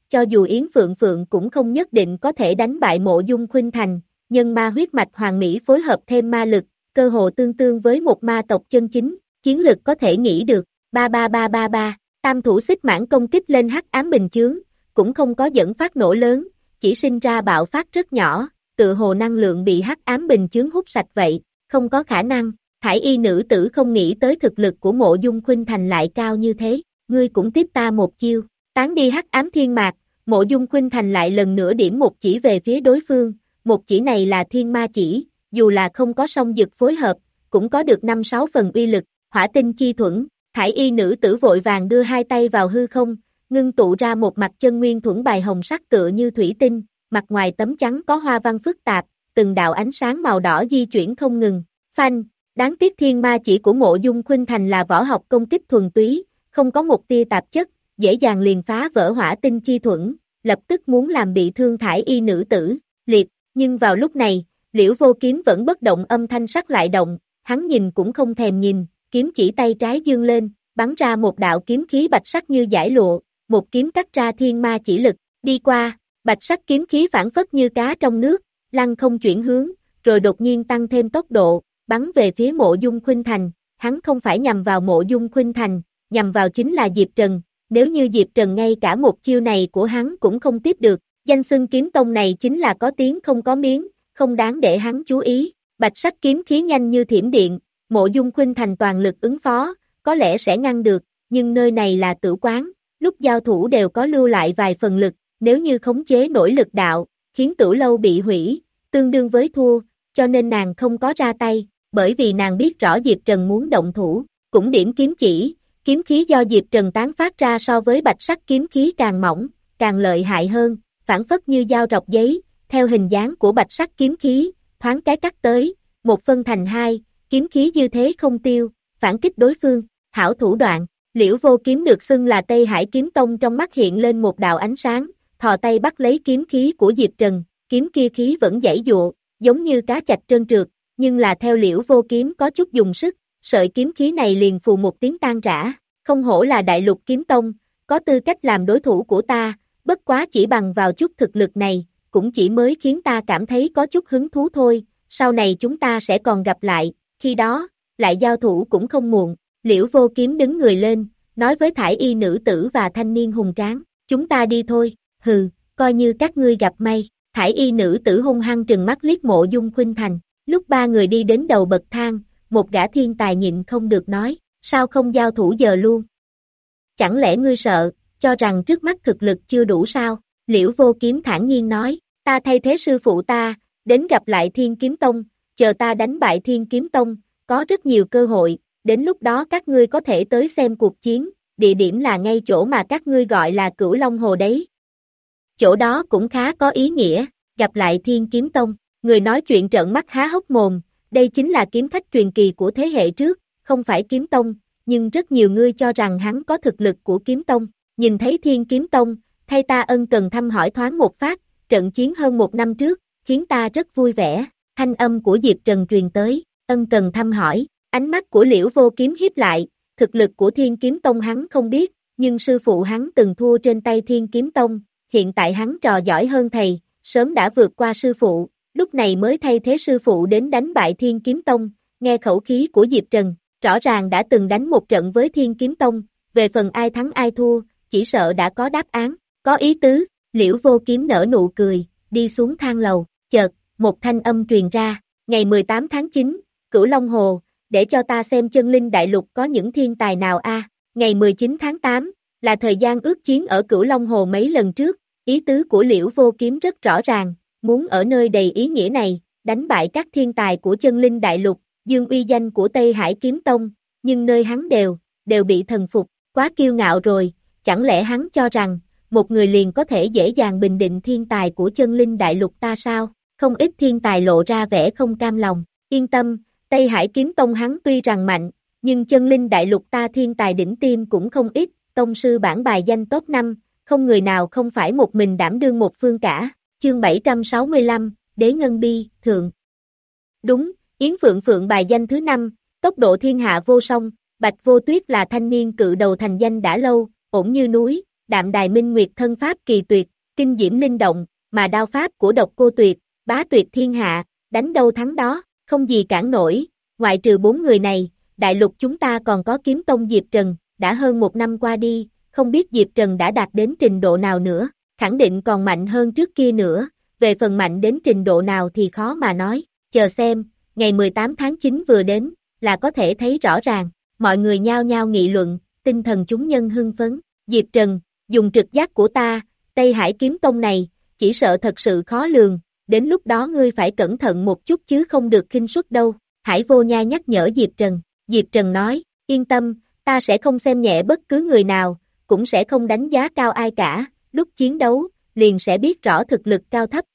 cho dù Yến Phượng Phượng cũng không nhất định có thể đánh bại Mộ Dung Khuynh Thành, nhân ma huyết mạch hoàng mỹ phối hợp thêm ma lực, cơ hồ tương tương với một ma tộc chân chính, chiến lực có thể nghĩ được, ba ba ba ba ba, tam thủ xích mãn công kích lên hắc ám bình chướng, cũng không có dẫn phát nổ lớn, chỉ sinh ra bạo phát rất nhỏ, tựa hồ năng lượng bị hắc ám bình chướng hút sạch vậy, không có khả năng, Thải y nữ tử không nghĩ tới thực lực của Mộ Dung Khuynh Thành lại cao như thế, ngươi cũng tiếp ta một chiêu, tán đi hắc ám thiên mạc, Mộ Dung Khuynh Thành lại lần nữa điểm một chỉ về phía đối phương, một chỉ này là thiên ma chỉ, dù là không có song dực phối hợp, cũng có được năm sáu phần uy lực, hỏa tinh chi thuẫn, Thải y nữ tử vội vàng đưa hai tay vào hư không, ngưng tụ ra một mặt chân nguyên thuẫn bài hồng sắc tựa như thủy tinh, mặt ngoài tấm trắng có hoa văn phức tạp, từng đạo ánh sáng màu đỏ di chuyển không ngừng, phanh, đáng tiếc thiên ma chỉ của Mộ Dung Khuynh Thành là võ học công kích thuần túy, không có một tia tạp chất, dễ dàng liền phá vỡ hỏa tinh chi thuẫn, lập tức muốn làm bị thương Thải y nữ tử, liệt, nhưng vào lúc này, Liễu Vô Kiếm vẫn bất động âm thanh sắc lại động, hắn nhìn cũng không thèm nhìn, kiếm chỉ tay trái dương lên, bắn ra một đạo kiếm khí bạch sắc như dải lụa, một kiếm cắt ra thiên ma chỉ lực, đi qua, bạch sắc kiếm khí phản phất như cá trong nước, lăng không chuyển hướng, rồi đột nhiên tăng thêm tốc độ, bắn về phía Mộ Dung Khuynh Thành, hắn không phải nhằm vào Mộ Dung Khuynh Thành, nhằm vào chính là Diệp Trần, nếu như Diệp Trần ngay cả một chiêu này của hắn cũng không tiếp được, danh xưng kiếm tông này chính là có tiếng không có miếng, không đáng để hắn chú ý, bạch sắc kiếm khí nhanh như thiểm điện, Mộ Dung Khuynh Thành toàn lực ứng phó, có lẽ sẽ ngăn được, nhưng nơi này là tử quán, lúc giao thủ đều có lưu lại vài phần lực, nếu như khống chế nổi lực đạo, khiến Tử Lâu bị hủy, tương đương với thua, cho nên nàng không có ra tay, bởi vì nàng biết rõ Diệp Trần muốn động thủ, cũng điểm kiếm chỉ, kiếm khí do Diệp Trần tán phát ra so với bạch sắc kiếm khí càng mỏng, càng lợi hại hơn, phản phất như dao rọc giấy, theo hình dáng của bạch sắc kiếm khí, thoáng cái cắt tới, một phân thành hai, kiếm khí như thế không tiêu, phản kích đối phương, hảo thủ đoạn, Liễu Vô Kiếm được xưng là Tây Hải Kiếm Tông trong mắt hiện lên một đạo ánh sáng, thò tay bắt lấy kiếm khí của Diệp Trần, kiếm kia khí vẫn giãy giụa, giống như cá chạch trơn trượt, nhưng là theo Liễu Vô Kiếm có chút dùng sức, sợi kiếm khí này liền phù một tiếng tan rã, không hổ là Đại Lục Kiếm Tông, có tư cách làm đối thủ của ta, bất quá chỉ bằng vào chút thực lực này, cũng chỉ mới khiến ta cảm thấy có chút hứng thú thôi, sau này chúng ta sẽ còn gặp lại, khi đó, lại giao thủ cũng không muộn, Liễu Vô Kiếm đứng người lên, nói với thải y nữ tử và thanh niên hùng tráng, chúng ta đi thôi, hừ, coi như các ngươi gặp may, thải y nữ tử hung hăng trừng mắt liếc Mộ Dung Khuynh Thành, lúc ba người đi đến đầu bậc thang, một gã thiên tài nhịn không được nói, sao không giao thủ giờ luôn? Chẳng lẽ ngươi sợ, cho rằng trước mắt thực lực chưa đủ sao? Liễu Vô Kiếm thản nhiên nói, ta thay thế sư phụ ta, đến gặp lại Thiên Kiếm Tông, chờ ta đánh bại Thiên Kiếm Tông, có rất nhiều cơ hội, đến lúc đó các ngươi có thể tới xem cuộc chiến, địa điểm là ngay chỗ mà các ngươi gọi là Cửu Long Hồ đấy. Chỗ đó cũng khá có ý nghĩa, gặp lại Thiên Kiếm Tông, người nói chuyện trợn mắt há hốc mồm, đây chính là kiếm khách truyền kỳ của thế hệ trước, không phải Kiếm Tông, nhưng rất nhiều người cho rằng hắn có thực lực của Kiếm Tông, nhìn thấy Thiên Kiếm Tông, thay ta ân cần thăm hỏi thoáng một phát, trận chiến hơn một năm trước, khiến ta rất vui vẻ, thanh âm của Diệp Trần truyền tới, ân cần thăm hỏi, ánh mắt của Liễu Vô Kiếm hiếp lại, thực lực của Thiên Kiếm Tông hắn không biết, nhưng sư phụ hắn từng thua trên tay Thiên Kiếm Tông, hiện tại hắn trò giỏi hơn thầy, sớm đã vượt qua sư phụ, lúc này mới thay thế sư phụ đến đánh bại Thiên Kiếm Tông, nghe khẩu khí của Diệp Trần, rõ ràng đã từng đánh một trận với Thiên Kiếm Tông, về phần ai thắng ai thua, chỉ sợ đã có đáp án, có ý tứ, Liễu Vô Kiếm nở nụ cười, đi xuống thang lầu, chợt, một thanh âm truyền ra, ngày mười tám tháng chín, Cửu Long Hồ, để cho ta xem chân linh đại lục có những thiên tài nào a. Ngày mười chín tháng tám, là thời gian ước chiến ở Cửu Long Hồ mấy lần trước, ý tứ của Liễu Vô Kiếm rất rõ ràng, muốn ở nơi đầy ý nghĩa này, đánh bại các thiên tài của chân linh đại lục, dương uy danh của Tây Hải Kiếm Tông, nhưng nơi hắn đều, đều bị thần phục, quá kiêu ngạo rồi, chẳng lẽ hắn cho rằng, một người liền có thể dễ dàng bình định thiên tài của chân linh đại lục ta sao, không ít thiên tài lộ ra vẻ không cam lòng, yên tâm, Tây Hải Kiếm Tông hắn tuy rằng mạnh, nhưng chân linh đại lục ta thiên tài đỉnh tiêm cũng không ít, tông sư bảng bài danh top năm, không người nào không phải một mình đảm đương một phương cả, chương bảy trăm sáu mươi lăm, Đế Ngân Bi, Thượng. Đúng, Yến Phượng Phượng bài danh thứ năm, tốc độ thiên hạ vô song, Bạch Vô Tuyết là thanh niên cự đầu thành danh đã lâu, ổn như núi, đạm đài minh nguyệt thân pháp kỳ tuyệt, kinh diễm linh động, mà đao pháp của độc cô tuyệt, bá tuyệt thiên hạ, đánh đâu thắng đó, không gì cản nổi, ngoại trừ bốn người này, đại lục chúng ta còn có kiếm tông Diệp Trần, đã hơn một năm qua đi, không biết Diệp Trần đã đạt đến trình độ nào nữa, khẳng định còn mạnh hơn trước kia nữa, về phần mạnh đến trình độ nào thì khó mà nói, chờ xem, ngày mười tám tháng chín vừa đến, là có thể thấy rõ ràng, mọi người nhao nhao nghị luận, tinh thần chúng nhân hưng phấn, Diệp Trần, dùng trực giác của ta, Tây Hải kiếm tông này, chỉ sợ thật sự khó lường, đến lúc đó ngươi phải cẩn thận một chút chứ không được khinh suất đâu, Hải Vô Nhai nhắc nhở Diệp Trần, Diệp Trần nói, yên tâm, ta sẽ không xem nhẹ bất cứ người nào, cũng sẽ không đánh giá cao ai cả, lúc chiến đấu, liền sẽ biết rõ thực lực cao thấp.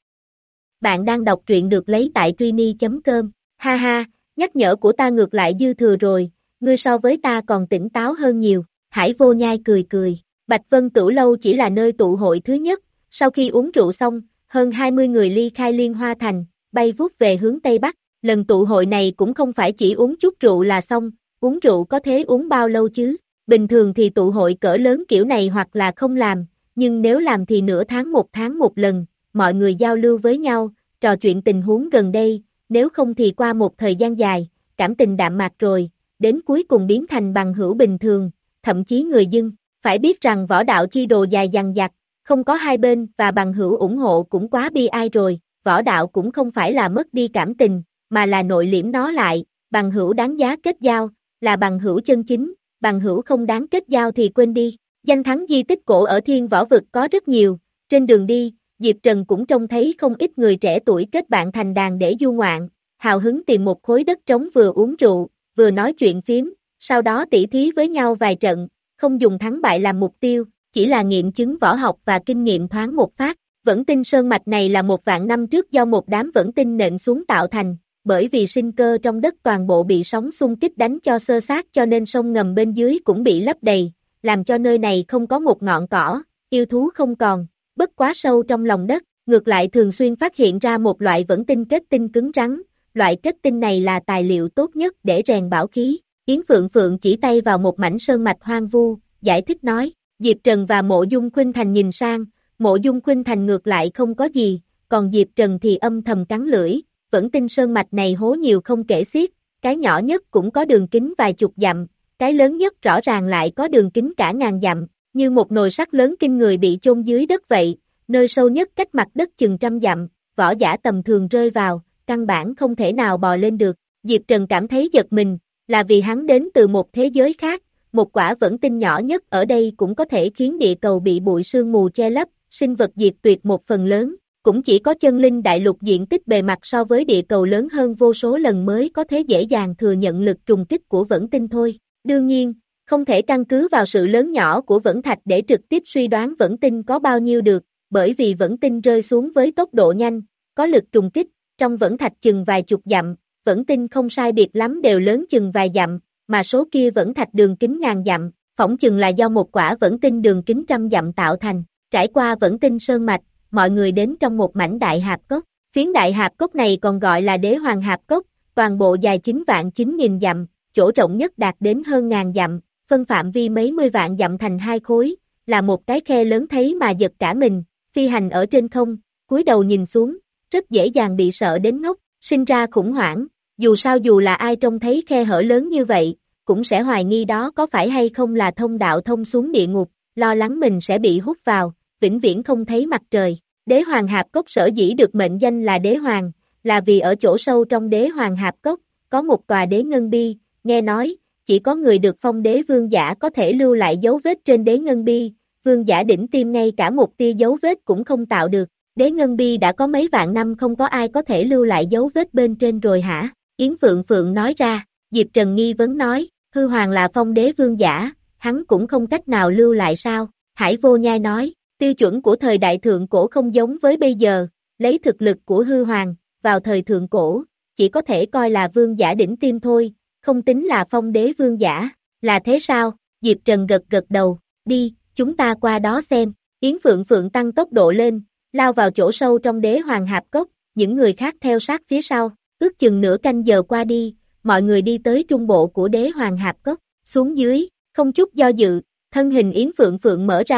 Bạn đang đọc truyện được lấy tại Trini chấm com, ha ha, nhắc nhở của ta ngược lại dư thừa rồi, ngươi so với ta còn tỉnh táo hơn nhiều, Hải Vô Nhai cười cười, Bạch Vân Tửu Lâu chỉ là nơi tụ hội thứ nhất, sau khi uống rượu xong, hơn hai mươi người ly khai Liên Hoa Thành, bay vút về hướng Tây Bắc, lần tụ hội này cũng không phải chỉ uống chút rượu là xong, uống rượu có thế uống bao lâu chứ, bình thường thì tụ hội cỡ lớn kiểu này hoặc là không làm, nhưng nếu làm thì nửa tháng một tháng một lần, mọi người giao lưu với nhau, trò chuyện tình huống gần đây, nếu không thì qua một thời gian dài, cảm tình đạm mạc rồi, đến cuối cùng biến thành bằng hữu bình thường, thậm chí người dân, phải biết rằng võ đạo chi đồ dài dằng dặc, không có hai bên và bằng hữu ủng hộ cũng quá bi ai rồi, võ đạo cũng không phải là mất đi cảm tình, mà là nội liễm nó lại, bằng hữu đáng giá kết giao, là bằng hữu chân chính, bằng hữu không đáng kết giao thì quên đi. Danh thắng di tích cổ ở Thiên Võ Vực có rất nhiều, trên đường đi, Diệp Trần cũng trông thấy không ít người trẻ tuổi kết bạn thành đàn để du ngoạn, hào hứng tìm một khối đất trống vừa uống rượu, vừa nói chuyện phiếm, sau đó tỉ thí với nhau vài trận, không dùng thắng bại làm mục tiêu, chỉ là nghiệm chứng võ học và kinh nghiệm thoáng một phát. Vẫn Tinh Sơn Mạch này là một vạn năm trước do một đám vẫn tinh nện xuống tạo thành, bởi vì sinh cơ trong đất toàn bộ bị sóng xung kích đánh cho xơ xác cho nên sông ngầm bên dưới cũng bị lấp đầy, làm cho nơi này không có một ngọn cỏ, yêu thú không còn, bất quá sâu trong lòng đất, ngược lại thường xuyên phát hiện ra một loại vẫn tinh kết tinh cứng rắn, loại kết tinh này là tài liệu tốt nhất để rèn bảo khí. Yến Phượng Phượng chỉ tay vào một mảnh sơn mạch hoang vu, giải thích nói, Diệp Trần và Mộ Dung Khuynh Thành nhìn sang, Mộ Dung Khuynh Thành ngược lại không có gì, còn Diệp Trần thì âm thầm cắn lưỡi, vẫn tinh sơn mạch này hố nhiều không kể xiết, cái nhỏ nhất cũng có đường kính vài chục dặm, cái lớn nhất rõ ràng lại có đường kính cả ngàn dặm, như một nồi sắt lớn kinh người bị chôn dưới đất vậy, nơi sâu nhất cách mặt đất chừng trăm dặm, võ giả tầm thường rơi vào, căn bản không thể nào bò lên được, Diệp Trần cảm thấy giật mình, là vì hắn đến từ một thế giới khác, một quả vẫn tinh nhỏ nhất ở đây cũng có thể khiến địa cầu bị bụi sương mù che lấp, sinh vật diệt tuyệt một phần lớn, cũng chỉ có chân linh đại lục diện tích bề mặt so với địa cầu lớn hơn vô số lần mới có thể dễ dàng thừa nhận lực trùng kích của vẫn tinh thôi. Đương nhiên, không thể căn cứ vào sự lớn nhỏ của vẫn thạch để trực tiếp suy đoán vẫn tinh có bao nhiêu được, bởi vì vẫn tinh rơi xuống với tốc độ nhanh, có lực trùng kích, trong vẫn thạch chừng vài chục dặm, vẫn tinh không sai biệt lắm đều lớn chừng vài dặm, mà số kia vẫn thạch đường kính ngàn dặm, phỏng chừng là do một quả vẫn tinh đường kính trăm dặm tạo thành. Trải qua vẫn tinh sơn mạch, mọi người đến trong một mảnh đại hạp cốc, phiến đại hạp cốc này còn gọi là đế hoàng hạp cốc, toàn bộ dài chín vạn chín nghìn dặm, chỗ rộng nhất đạt đến hơn ngàn dặm, phân phạm vi mấy mươi vạn dặm thành hai khối, là một cái khe lớn thấy mà giật cả mình, phi hành ở trên không, cúi đầu nhìn xuống, rất dễ dàng bị sợ đến ngốc, sinh ra khủng hoảng, dù sao dù là ai trông thấy khe hở lớn như vậy, cũng sẽ hoài nghi đó có phải hay không là thông đạo thông xuống địa ngục, lo lắng mình sẽ bị hút vào, vĩnh viễn không thấy mặt trời. Đế hoàng hạp cốc sở dĩ được mệnh danh là đế hoàng, là vì ở chỗ sâu trong đế hoàng hạp cốc, có một tòa đế ngân bi, nghe nói, chỉ có người được phong đế vương giả có thể lưu lại dấu vết trên đế ngân bi, vương giả đỉnh tim ngay cả một tia dấu vết cũng không tạo được, đế ngân bi đã có mấy vạn năm không có ai có thể lưu lại dấu vết bên trên rồi hả? Yến Phượng Phượng nói ra, Diệp Trần nghi vấn nói, hư hoàng là phong đế vương giả, hắn cũng không cách nào lưu lại sao? Hải Vô Nhai nói, tiêu chuẩn của thời đại thượng cổ không giống với bây giờ, lấy thực lực của hư hoàng, vào thời thượng cổ, chỉ có thể coi là vương giả đỉnh tim thôi, không tính là phong đế vương giả, là thế sao? Diệp Trần gật gật đầu, đi, chúng ta qua đó xem, Yến Phượng Phượng tăng tốc độ lên, lao vào chỗ sâu trong đế hoàng hạp cốc, những người khác theo sát phía sau, ước chừng nửa canh giờ qua đi, mọi người đi tới trung bộ của đế hoàng hạp cốc, xuống dưới, không chút do dự, thân hình Yến Phượng Phượng mở ra,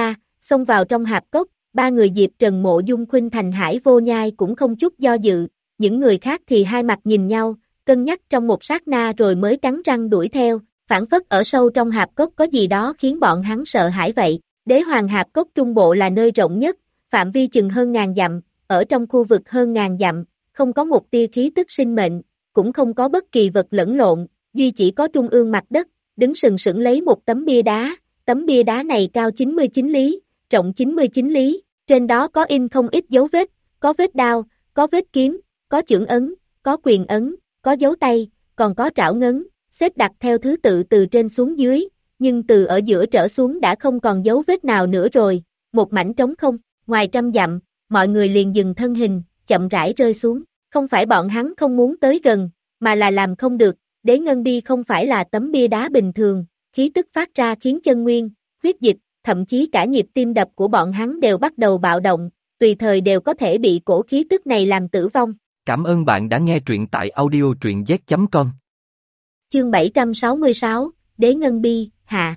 xông vào trong hạp cốc, ba người Diệp Trần, Mộ Dung Khuynh Thành, Hải Vô Nhai cũng không chút do dự, những người khác thì hai mặt nhìn nhau, cân nhắc trong một sát na rồi mới cắn răng đuổi theo, phảng phất ở sâu trong hạp cốc có gì đó khiến bọn hắn sợ hãi vậy. Đế hoàng hạp cốc trung bộ là nơi rộng nhất, phạm vi chừng hơn ngàn dặm, ở trong khu vực hơn ngàn dặm, không có một tia khí tức sinh mệnh, cũng không có bất kỳ vật lẫn lộn, duy chỉ có trung ương mặt đất, đứng sừng sững lấy một tấm bia đá, tấm bia đá này cao chín mươi chín lý, rộng chín mươi chín lý, trên đó có in không ít dấu vết, có vết đao, có vết kiếm, có chưởng ấn, có quyền ấn, có dấu tay, còn có trảo ngấn, xếp đặt theo thứ tự từ trên xuống dưới, nhưng từ ở giữa trở xuống đã không còn dấu vết nào nữa rồi, một mảnh trống không, ngoài trăm dặm, mọi người liền dừng thân hình, chậm rãi rơi xuống, không phải bọn hắn không muốn tới gần, mà là làm không được, đế ngân bi không phải là tấm bia đá bình thường, khí tức phát ra khiến chân nguyên, huyết dịch, thậm chí cả nhịp tim đập của bọn hắn đều bắt đầu bạo động, tùy thời đều có thể bị cổ khí tức này làm tử vong. Cảm ơn bạn đã nghe truyện tại audio truyện z chấm com. Chương bảy trăm sáu mươi sáu, Đế Ngân Bi, hạ.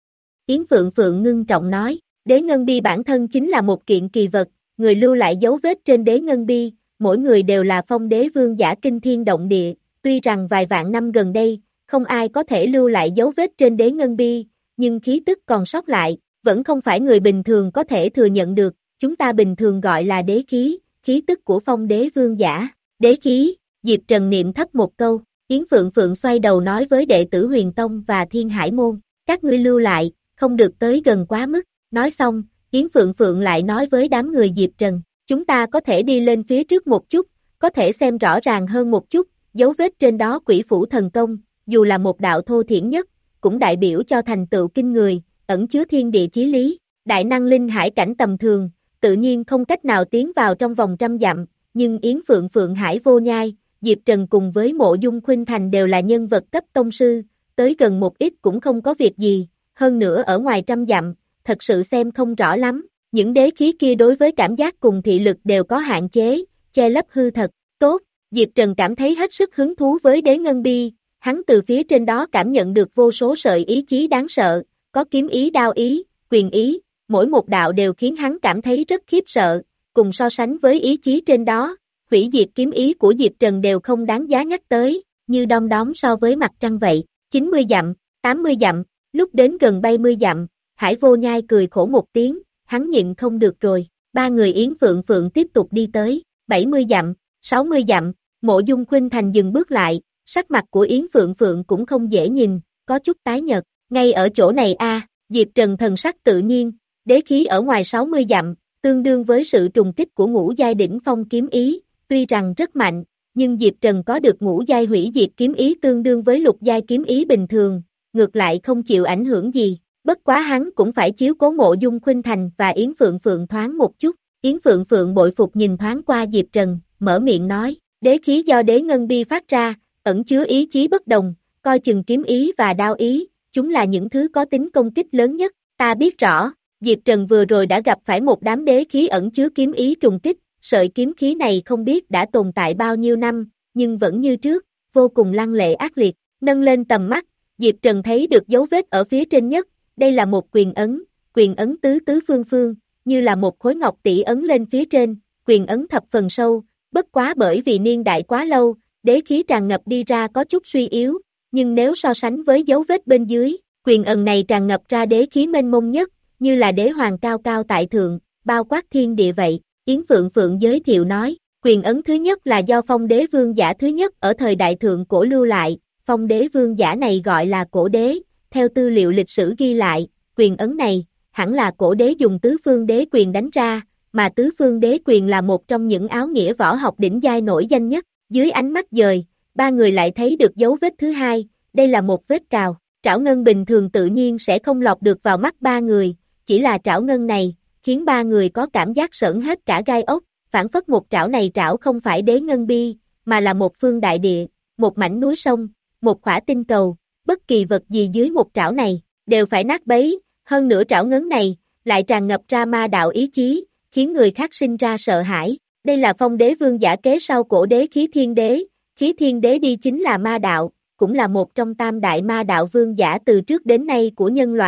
Yến Phượng Phượng ngưng trọng nói, Đế Ngân Bi bản thân chính là một kiện kỳ vật, người lưu lại dấu vết trên Đế Ngân Bi, mỗi người đều là phong đế vương giả kinh thiên động địa, tuy rằng vài vạn năm gần đây, không ai có thể lưu lại dấu vết trên Đế Ngân Bi, nhưng khí tức còn sót lại, vẫn không phải người bình thường có thể thừa nhận được, chúng ta bình thường gọi là đế khí, khí tức của phong đế vương giả, đế khí, Diệp Trần niệm thấp một câu, Yến Phượng Phượng xoay đầu nói với đệ tử Huyền Tông và Thiên Hải Môn, các ngươi lưu lại, không được tới gần quá mức, nói xong, Yến Phượng Phượng lại nói với đám người Diệp Trần, chúng ta có thể đi lên phía trước một chút, có thể xem rõ ràng hơn một chút, dấu vết trên đó quỷ phủ thần công, dù là một đạo thô thiển nhất, cũng đại biểu cho thành tựu kinh người, ẩn chứa thiên địa chí lý, đại năng linh hải cảnh tầm thường, tự nhiên không cách nào tiến vào trong vòng trăm dặm, nhưng Yến Phượng Phượng, Hải Vô Nhai, Diệp Trần cùng với Mộ Dung Khuynh Thành đều là nhân vật cấp tông sư, tới gần một ít cũng không có việc gì, hơn nữa ở ngoài trăm dặm, thật sự xem không rõ lắm, những đế khí kia đối với cảm giác cùng thị lực đều có hạn chế, che lấp hư thật, tốt, Diệp Trần cảm thấy hết sức hứng thú với đế ngân bi, hắn từ phía trên đó cảm nhận được vô số sợi ý chí đáng sợ, có kiếm ý, đao ý, quyền ý, mỗi một đạo đều khiến hắn cảm thấy rất khiếp sợ, cùng so sánh với ý chí trên đó, hủy diệt kiếm ý của Diệp Trần đều không đáng giá nhắc tới, như đom đóm so với mặt trăng vậy, chín mươi dặm, tám mươi dặm, lúc đến gần bảy mươi dặm, Hải Vô Nhai cười khổ một tiếng, hắn nhịn không được rồi, ba người Yến Phượng Phượng tiếp tục đi tới, bảy mươi dặm, sáu mươi dặm, Mộ Dung Khuynh Thành dừng bước lại, sắc mặt của Yến Phượng Phượng cũng không dễ nhìn, có chút tái nhợt, ngay ở chỗ này a, Diệp Trần thần sắc tự nhiên, đế khí ở ngoài sáu mươi dặm, tương đương với sự trùng kích của ngũ giai đỉnh phong kiếm ý, tuy rằng rất mạnh, nhưng Diệp Trần có được ngũ giai hủy diệt kiếm ý tương đương với lục giai kiếm ý bình thường, ngược lại không chịu ảnh hưởng gì, bất quá hắn cũng phải chiếu cố Mộ Dung Khuynh Thành và Yến Phượng Phượng thoáng một chút, Yến Phượng Phượng bội phục nhìn thoáng qua Diệp Trần, mở miệng nói, đế khí do đế ngân bi phát ra, ẩn chứa ý chí bất đồng, coi chừng kiếm ý và đao ý, chúng là những thứ có tính công kích lớn nhất, ta biết rõ, Diệp Trần vừa rồi đã gặp phải một đám đế khí ẩn chứa kiếm ý trùng kích, sợi kiếm khí này không biết đã tồn tại bao nhiêu năm, nhưng vẫn như trước, vô cùng lăng lệ ác liệt, nâng lên tầm mắt, Diệp Trần thấy được dấu vết ở phía trên nhất, đây là một quyền ấn, quyền ấn tứ tứ phương phương, như là một khối ngọc tỷ ấn lên phía trên, quyền ấn thập phần sâu, bất quá bởi vì niên đại quá lâu, đế khí tràn ngập đi ra có chút suy yếu, nhưng nếu so sánh với dấu vết bên dưới, quyền ấn này tràn ngập ra đế khí mênh mông nhất, như là đế hoàng cao cao tại thượng, bao quát thiên địa vậy. Yến Phượng Phượng giới thiệu nói, quyền ấn thứ nhất là do phong đế vương giả thứ nhất ở thời đại thượng cổ lưu lại, phong đế vương giả này gọi là cổ đế, theo tư liệu lịch sử ghi lại, quyền ấn này, hẳn là cổ đế dùng tứ phương đế quyền đánh ra, mà tứ phương đế quyền là một trong những áo nghĩa võ học đỉnh giai nổi danh nhất, dưới ánh mắt dời, ba người lại thấy được dấu vết thứ hai, đây là một vết cào, trảo ngân bình thường tự nhiên sẽ không lọt được vào mắt ba người, chỉ là trảo ngân này, khiến ba người có cảm giác sởn hết cả gai ốc, phản phất một trảo này trảo không phải đế ngân bi, mà là một phương đại địa, một mảnh núi sông, một khỏa tinh cầu, bất kỳ vật gì dưới một trảo này, đều phải nát bấy, hơn nữa trảo ngấn này, lại tràn ngập ra ma đạo ý chí, khiến người khác sinh ra sợ hãi, đây là phong đế vương giả kế sau cổ đế khí thiên đế, khí thiên đế đi chính là ma đạo, cũng là một trong tam đại ma đạo vương giả từ trước đến nay của nhân loại,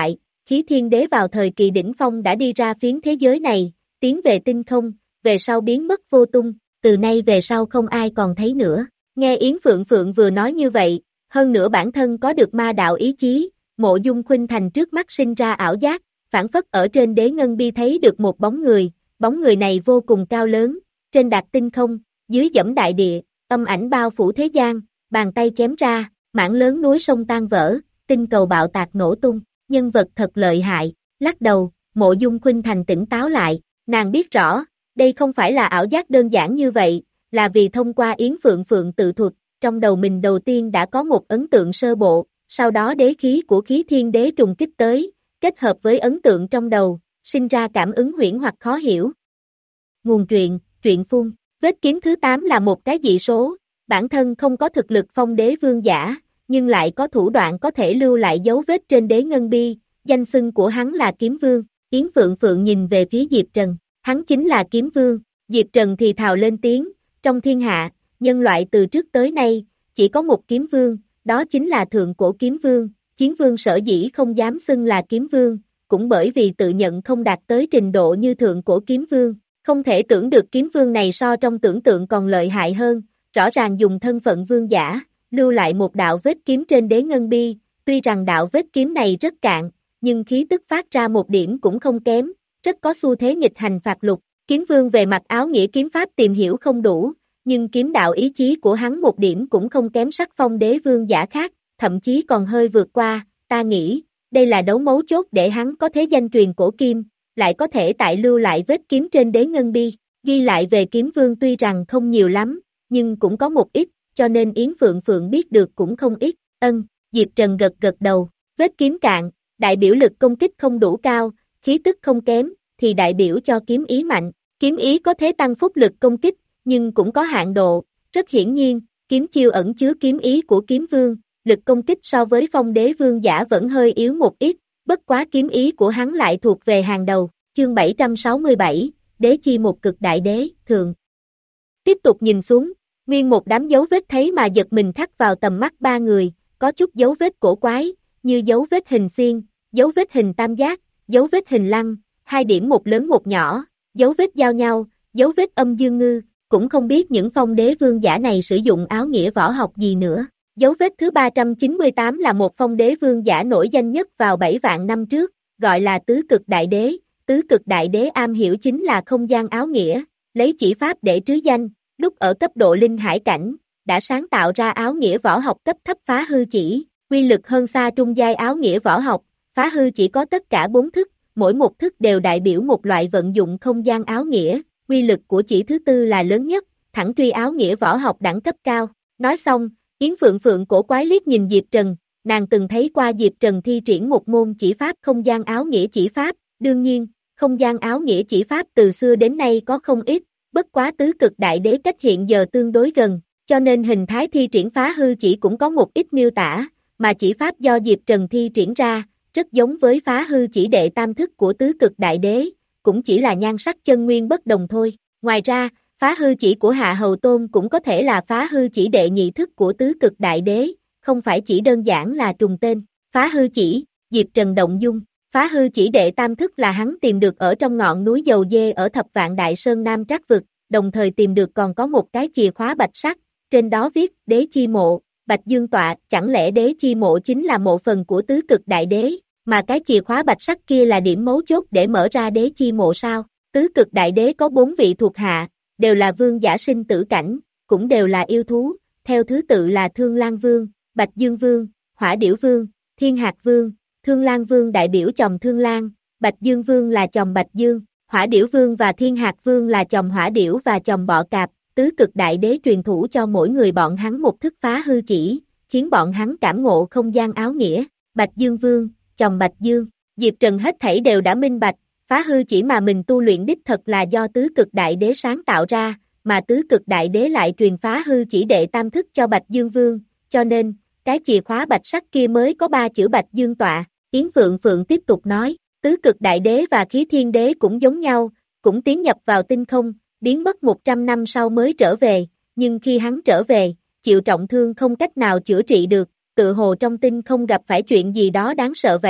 Khí Thiên Đế vào thời kỳ đỉnh phong đã đi ra phiến thế giới này, tiến về tinh không, về sau biến mất vô tung, từ nay về sau không ai còn thấy nữa. Nghe Yến Phượng Phượng vừa nói như vậy, hơn nữa bản thân có được ma đạo ý chí, Mộ Dung Khuynh Thành trước mắt sinh ra ảo giác, phản phất ở trên đế ngân bi thấy được một bóng người, bóng người này vô cùng cao lớn, trên đạt tinh không, dưới dẫm đại địa, âm ảnh bao phủ thế gian, bàn tay chém ra, mảng lớn núi sông tan vỡ, tinh cầu bạo tạc nổ tung, nhân vật thật lợi hại, lắc đầu, Mộ Dung Khuynh Thành tỉnh táo lại, nàng biết rõ, đây không phải là ảo giác đơn giản như vậy, là vì thông qua Yến Phượng Phượng tự thuật, trong đầu mình đầu tiên đã có một ấn tượng sơ bộ, sau đó đế khí của Khí Thiên Đế trùng kích tới, kết hợp với ấn tượng trong đầu, sinh ra cảm ứng huyễn hoặc khó hiểu. Nguồn truyện, truyện phun, vết kiếm thứ tám là một cái dị số, bản thân không có thực lực phong đế vương giả, nhưng lại có thủ đoạn có thể lưu lại dấu vết trên đế ngân bi, danh xưng của hắn là kiếm vương. Yến Phượng Phượng nhìn về phía Diệp Trần, hắn chính là kiếm vương. Diệp Trần thì thào lên tiếng, trong thiên hạ, nhân loại từ trước tới nay, chỉ có một kiếm vương, đó chính là thượng cổ kiếm vương. Chiến vương sở dĩ không dám xưng là kiếm vương, cũng bởi vì tự nhận không đạt tới trình độ như thượng cổ kiếm vương, không thể tưởng được kiếm vương này so trong tưởng tượng còn lợi hại hơn, rõ ràng dùng thân phận vương giả, lưu lại một đạo vết kiếm trên đế ngân bi, tuy rằng đạo vết kiếm này rất cạn, nhưng khí tức phát ra một điểm cũng không kém, rất có xu thế nghịch hành phạt lục. Kiếm vương về mặt áo nghĩa kiếm pháp tìm hiểu không đủ, nhưng kiếm đạo ý chí của hắn một điểm cũng không kém sắc phong đế vương giả khác, thậm chí còn hơi vượt qua, ta nghĩ, đây là đấu mấu chốt để hắn có thế danh truyền cổ kim, lại có thể tại lưu lại vết kiếm trên đế ngân bi, ghi lại về kiếm vương tuy rằng không nhiều lắm, nhưng cũng có một ít, cho nên Yến Phượng Phượng biết được cũng không ít, ân, Diệp Trần gật gật đầu, vết kiếm cạn, đại biểu lực công kích không đủ cao, khí tức không kém, thì đại biểu cho kiếm ý mạnh, kiếm ý có thể tăng phúc lực công kích, nhưng cũng có hạn độ, rất hiển nhiên, kiếm chiêu ẩn chứa kiếm ý của kiếm vương, lực công kích so với phong đế vương giả vẫn hơi yếu một ít, bất quá kiếm ý của hắn lại thuộc về hàng đầu, chương bảy trăm sáu mươi bảy, đế chi một cực đại đế, thường. Tiếp tục nhìn xuống, nguyên một đám dấu vết thấy mà giật mình thắt vào tầm mắt ba người, có chút dấu vết cổ quái, như dấu vết hình xiên, dấu vết hình tam giác, dấu vết hình lăng, hai điểm một lớn một nhỏ, dấu vết giao nhau, dấu vết âm dương ngư, cũng không biết những phong đế vương giả này sử dụng áo nghĩa võ học gì nữa. Dấu vết thứ ba trăm chín mươi tám là một phong đế vương giả nổi danh nhất vào bảy vạn năm trước, gọi là tứ cực đại đế. Tứ cực đại đế am hiểu chính là không gian áo nghĩa, lấy chỉ pháp để trứ danh, lúc ở cấp độ linh hải cảnh, đã sáng tạo ra áo nghĩa võ học cấp thấp phá hư chỉ, quy lực hơn xa trung giai áo nghĩa võ học, phá hư chỉ có tất cả bốn thức, mỗi một thức đều đại biểu một loại vận dụng không gian áo nghĩa, quy lực của chỉ thứ tư là lớn nhất, thẳng truy áo nghĩa võ học đẳng cấp cao. Nói xong, Yến Phượng Phượng cổ quái liếc nhìn Diệp Trần, nàng từng thấy qua Diệp Trần thi triển một môn chỉ pháp không gian áo nghĩa chỉ pháp, đương nhiên, không gian áo nghĩa chỉ pháp từ xưa đến nay có không ít, bất quá tứ cực đại đế cách hiện giờ tương đối gần, cho nên hình thái thi triển phá hư chỉ cũng có một ít miêu tả, mà chỉ pháp do Diệp Trần thi triển ra, rất giống với phá hư chỉ đệ tam thức của tứ cực đại đế, cũng chỉ là nhan sắc chân nguyên bất đồng thôi. Ngoài ra, phá hư chỉ của Hạ Hầu Tôn cũng có thể là phá hư chỉ đệ nhị thức của tứ cực đại đế, không phải chỉ đơn giản là trùng tên. Phá hư chỉ, Diệp Trần động dung, phá hư chỉ đệ tam thức là hắn tìm được ở trong ngọn núi Dầu Dê ở Thập Vạn Đại Sơn Nam Trác Vực, đồng thời tìm được còn có một cái chìa khóa bạch sắc, trên đó viết đế chi mộ, Bạch Dương tọa, chẳng lẽ đế chi mộ chính là mộ phần của tứ cực đại đế, mà cái chìa khóa bạch sắc kia là điểm mấu chốt để mở ra đế chi mộ sao? Tứ cực đại đế có bốn vị thuộc hạ, đều là vương giả sinh tử cảnh, cũng đều là yêu thú, theo thứ tự là Thương Lang Vương, Bạch Dương Vương, Hỏa Điểu Vương, Thiên Hạc Vương. Thương Lang Vương đại biểu chồng Thương Lang, Bạch Dương Vương là chồng Bạch Dương, Hỏa Điểu Vương và Thiên Hạc Vương là chồng Hỏa Điểu và chồng Bọ Cạp. Tứ cực đại đế truyền thủ cho mỗi người bọn hắn một thức phá hư chỉ, khiến bọn hắn cảm ngộ không gian áo nghĩa. Bạch Dương Vương, chồng Bạch Dương, Diệp Trần hết thảy đều đã minh bạch, phá hư chỉ mà mình tu luyện đích thật là do tứ cực đại đế sáng tạo ra, mà tứ cực đại đế lại truyền phá hư chỉ đệ tam thức cho Bạch Dương Vương, cho nên, cái chìa khóa bạch sắc kia mới có ba chữ Bạch Dương tọa. Yến Phượng Phượng tiếp tục nói, tứ cực đại đế và khí thiên đế cũng giống nhau, cũng tiến nhập vào tinh không, biến mất một trăm năm sau mới trở về, nhưng khi hắn trở về, chịu trọng thương không cách nào chữa trị được, tự hồ trong tinh không gặp phải chuyện gì đó đáng sợ vậy.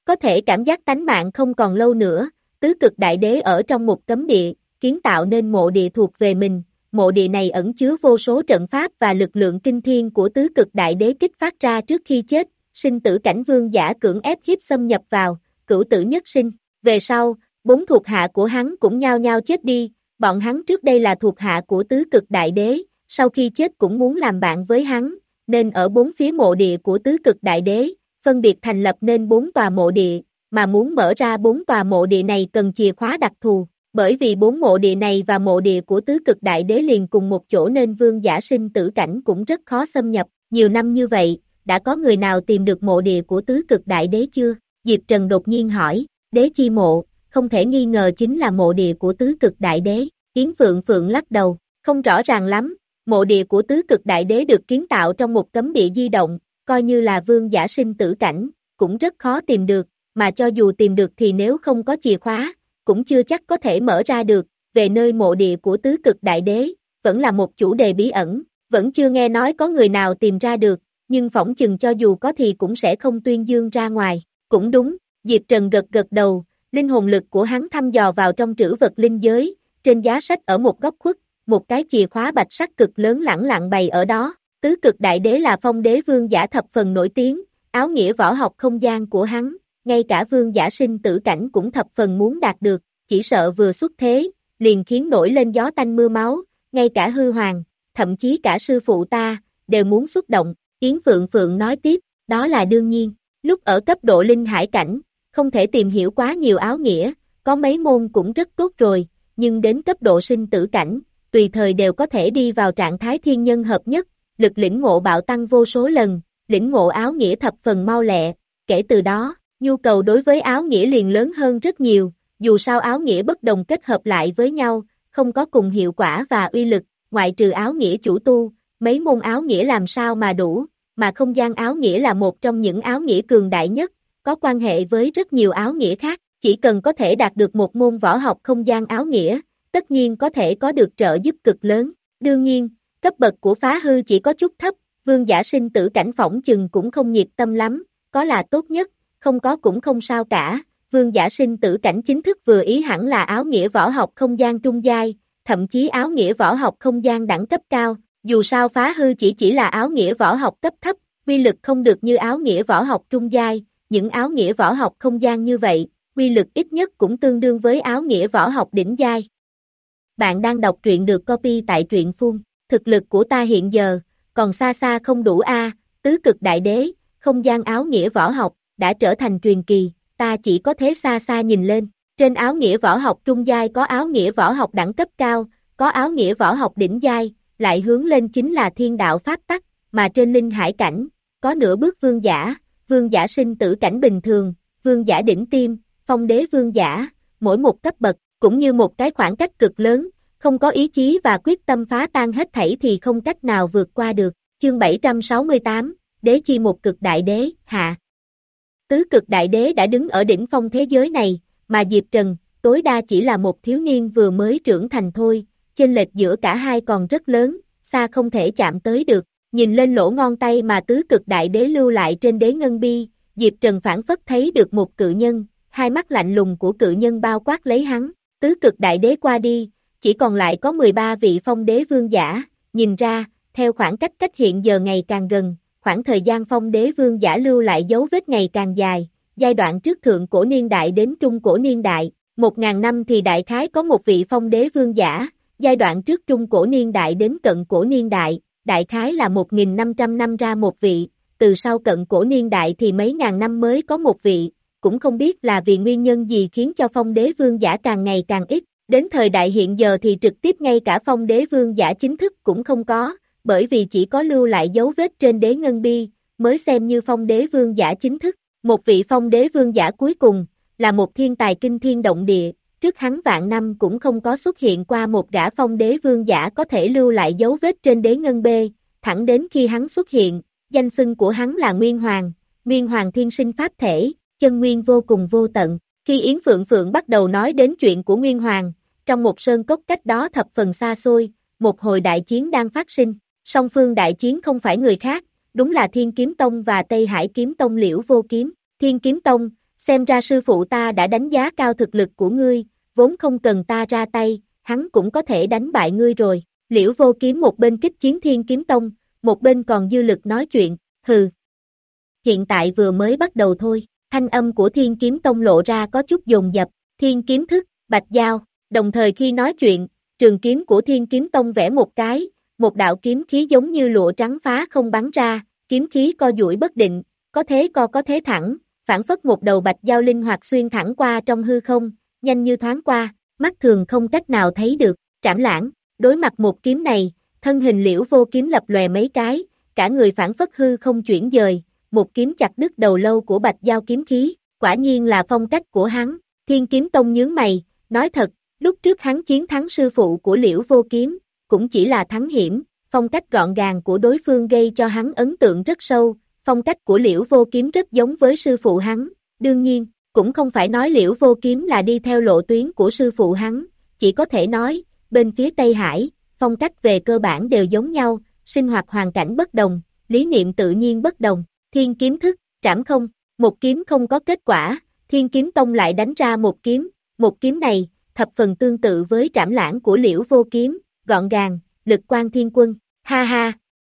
có thể cảm giác tánh mạng không còn lâu nữa, tứ cực đại đế ở trong một cấm địa, kiến tạo nên mộ địa thuộc về mình, mộ địa này ẩn chứa vô số trận pháp và lực lượng kinh thiên của tứ cực đại đế kích phát ra trước khi chết, sinh tử cảnh vương giả cưỡng ép hiếp xâm nhập vào, cửu tử nhất sinh, về sau, bốn thuộc hạ của hắn cũng nhao nhao chết đi, bọn hắn trước đây là thuộc hạ của tứ cực đại đế, sau khi chết cũng muốn làm bạn với hắn, nên ở bốn phía mộ địa của tứ cực đại đế, phân biệt thành lập nên bốn tòa mộ địa, mà muốn mở ra bốn tòa mộ địa này cần chìa khóa đặc thù, bởi vì bốn mộ địa này và mộ địa của tứ cực đại đế liền cùng một chỗ nên vương giả sinh tử cảnh cũng rất khó xâm nhập, nhiều năm như vậy, đã có người nào tìm được mộ địa của tứ cực đại đế chưa? Diệp Trần đột nhiên hỏi, đế chi mộ, không thể nghi ngờ chính là mộ địa của tứ cực đại đế, Yến Phượng Phượng lắc đầu, không rõ ràng lắm, mộ địa của tứ cực đại đế được kiến tạo trong một cấm địa di động, coi như là vương giả sinh tử cảnh, cũng rất khó tìm được, mà cho dù tìm được thì nếu không có chìa khóa, cũng chưa chắc có thể mở ra được, về nơi mộ địa của tứ cực đại đế, vẫn là một chủ đề bí ẩn, vẫn chưa nghe nói có người nào tìm ra được, nhưng phỏng chừng cho dù có thì cũng sẽ không tuyên dương ra ngoài, cũng đúng, Diệp Trần gật gật đầu, linh hồn lực của hắn thăm dò vào trong trữ vật linh giới, trên giá sách ở một góc khuất, một cái chìa khóa bạch sắc cực lớn lẳng lặng bày ở đó, tứ cực đại đế là phong đế vương giả thập phần nổi tiếng, áo nghĩa võ học không gian của hắn, ngay cả vương giả sinh tử cảnh cũng thập phần muốn đạt được, chỉ sợ vừa xuất thế, liền khiến nổi lên gió tanh mưa máu, ngay cả hư hoàng, thậm chí cả sư phụ ta, đều muốn xuất động, Yến Phượng Phượng nói tiếp, đó là đương nhiên, lúc ở cấp độ linh hải cảnh, không thể tìm hiểu quá nhiều áo nghĩa, có mấy môn cũng rất tốt rồi, nhưng đến cấp độ sinh tử cảnh, tùy thời đều có thể đi vào trạng thái thiên nhân hợp nhất, lực lĩnh ngộ bạo tăng vô số lần, lĩnh ngộ áo nghĩa thập phần mau lẹ, kể từ đó, nhu cầu đối với áo nghĩa liền lớn hơn rất nhiều, dù sao áo nghĩa bất đồng kết hợp lại với nhau, không có cùng hiệu quả và uy lực, ngoại trừ áo nghĩa chủ tu, mấy môn áo nghĩa làm sao mà đủ, mà không gian áo nghĩa là một trong những áo nghĩa cường đại nhất, có quan hệ với rất nhiều áo nghĩa khác, chỉ cần có thể đạt được một môn võ học không gian áo nghĩa, tất nhiên có thể có được trợ giúp cực lớn, đương nhiên, cấp bậc của phá hư chỉ có chút thấp, vương giả sinh tử cảnh phỏng chừng cũng không nhiệt tâm lắm, có là tốt nhất, không có cũng không sao cả, vương giả sinh tử cảnh chính thức vừa ý hẳn là áo nghĩa võ học không gian trung giai, thậm chí áo nghĩa võ học không gian đẳng cấp cao, dù sao phá hư chỉ chỉ là áo nghĩa võ học cấp thấp, uy lực không được như áo nghĩa võ học trung giai, những áo nghĩa võ học không gian như vậy, uy lực ít nhất cũng tương đương với áo nghĩa võ học đỉnh giai. Bạn đang đọc truyện được copy tại truyện phun, thực lực của ta hiện giờ, còn xa xa không đủ a, tứ cực đại đế, không gian áo nghĩa võ học, đã trở thành truyền kỳ, ta chỉ có thế xa xa nhìn lên, trên áo nghĩa võ học trung giai có áo nghĩa võ học đẳng cấp cao, có áo nghĩa võ học đỉnh giai, lại hướng lên chính là thiên đạo pháp tắc, mà trên linh hải cảnh, có nửa bước vương giả, vương giả sinh tử cảnh bình thường, vương giả đỉnh tiêm, phong đế vương giả, mỗi một cấp bậc, cũng như một cái khoảng cách cực lớn, không có ý chí và quyết tâm phá tan hết thảy thì không cách nào vượt qua được. Chương bảy trăm sáu mươi tám, Đế chi một cực đại đế, hạ. Tứ cực đại đế đã đứng ở đỉnh phong thế giới này, mà Diệp Trần, tối đa chỉ là một thiếu niên vừa mới trưởng thành thôi, chênh lệch giữa cả hai còn rất lớn, xa không thể chạm tới được. Nhìn lên lỗ ngón tay mà tứ cực đại đế lưu lại trên đế ngân bi, Diệp Trần phản phất thấy được một cự nhân, hai mắt lạnh lùng của cự nhân bao quát lấy hắn, tứ cực đại đế qua đi, chỉ còn lại có mười ba vị phong đế vương giả, nhìn ra, theo khoảng cách cách hiện giờ ngày càng gần, khoảng thời gian phong đế vương giả lưu lại dấu vết ngày càng dài, giai đoạn trước thượng cổ niên đại đến trung cổ niên đại, một ngàn năm thì đại khái có một vị phong đế vương giả, giai đoạn trước trung cổ niên đại đến cận cổ niên đại, đại khái là một nghìn năm trăm năm ra một vị, từ sau cận cổ niên đại thì mấy ngàn năm mới có một vị, cũng không biết là vì nguyên nhân gì khiến cho phong đế vương giả càng ngày càng ít, đến thời đại hiện giờ thì trực tiếp ngay cả phong đế vương giả chính thức cũng không có, bởi vì chỉ có lưu lại dấu vết trên đế ngân bi, mới xem như phong đế vương giả chính thức, một vị phong đế vương giả cuối cùng, là một thiên tài kinh thiên động địa, trước hắn vạn năm cũng không có xuất hiện qua một gã phong đế vương giả có thể lưu lại dấu vết trên đế ngân bê, thẳng đến khi hắn xuất hiện, danh xưng của hắn là Nguyên Hoàng, Nguyên Hoàng thiên sinh pháp thể, chân nguyên vô cùng vô tận. Khi Yến Phượng Phượng bắt đầu nói đến chuyện của Nguyên Hoàng, trong một sơn cốc cách đó thập phần xa xôi, một hồi đại chiến đang phát sinh, song phương đại chiến không phải người khác, đúng là Thiên Kiếm Tông và Tây Hải Kiếm Tông Liễu Vô Kiếm, Thiên Kiếm Tông, xem ra sư phụ ta đã đánh giá cao thực lực của ngươi, vốn không cần ta ra tay, hắn cũng có thể đánh bại ngươi rồi. Liễu Vô Kiếm một bên kích chiến Thiên Kiếm Tông, một bên còn dư lực nói chuyện, hừ. Hiện tại vừa mới bắt đầu thôi, thanh âm của Thiên Kiếm Tông lộ ra có chút dồn dập, Thiên Kiếm Thức, Bạch Giao, đồng thời khi nói chuyện, trường kiếm của Thiên Kiếm Tông vẽ một cái, một đạo kiếm khí giống như lụa trắng phá không bắn ra, kiếm khí co duỗi bất định, có thế co có thế thẳng, phản phất một đầu bạch dao linh hoạt xuyên thẳng qua trong hư không, nhanh như thoáng qua, mắt thường không cách nào thấy được, Trảm Lãng, đối mặt một kiếm này, thân hình Liễu Vô Kiếm lập lòe mấy cái, cả người phản phất hư không chuyển dời, một kiếm chặt đứt đầu lâu của bạch dao kiếm khí, quả nhiên là phong cách của hắn. Thiên Kiếm Tông nhướng mày, nói thật, lúc trước hắn chiến thắng sư phụ của Liễu Vô Kiếm, cũng chỉ là thắng hiểm, phong cách gọn gàng của đối phương gây cho hắn ấn tượng rất sâu, phong cách của Liễu Vô Kiếm rất giống với sư phụ hắn, đương nhiên, cũng không phải nói Liễu Vô Kiếm là đi theo lộ tuyến của sư phụ hắn, chỉ có thể nói, bên phía Tây Hải, phong cách về cơ bản đều giống nhau, sinh hoạt hoàn cảnh bất đồng, lý niệm tự nhiên bất đồng, Thiên Kiếm Thức, trảm không, một kiếm không có kết quả, Thiên Kiếm Tông lại đánh ra một kiếm, một kiếm này, thập phần tương tự với Trảm Lãng của Liễu Vô Kiếm, gọn gàng, lực quan thiên quân, ha ha.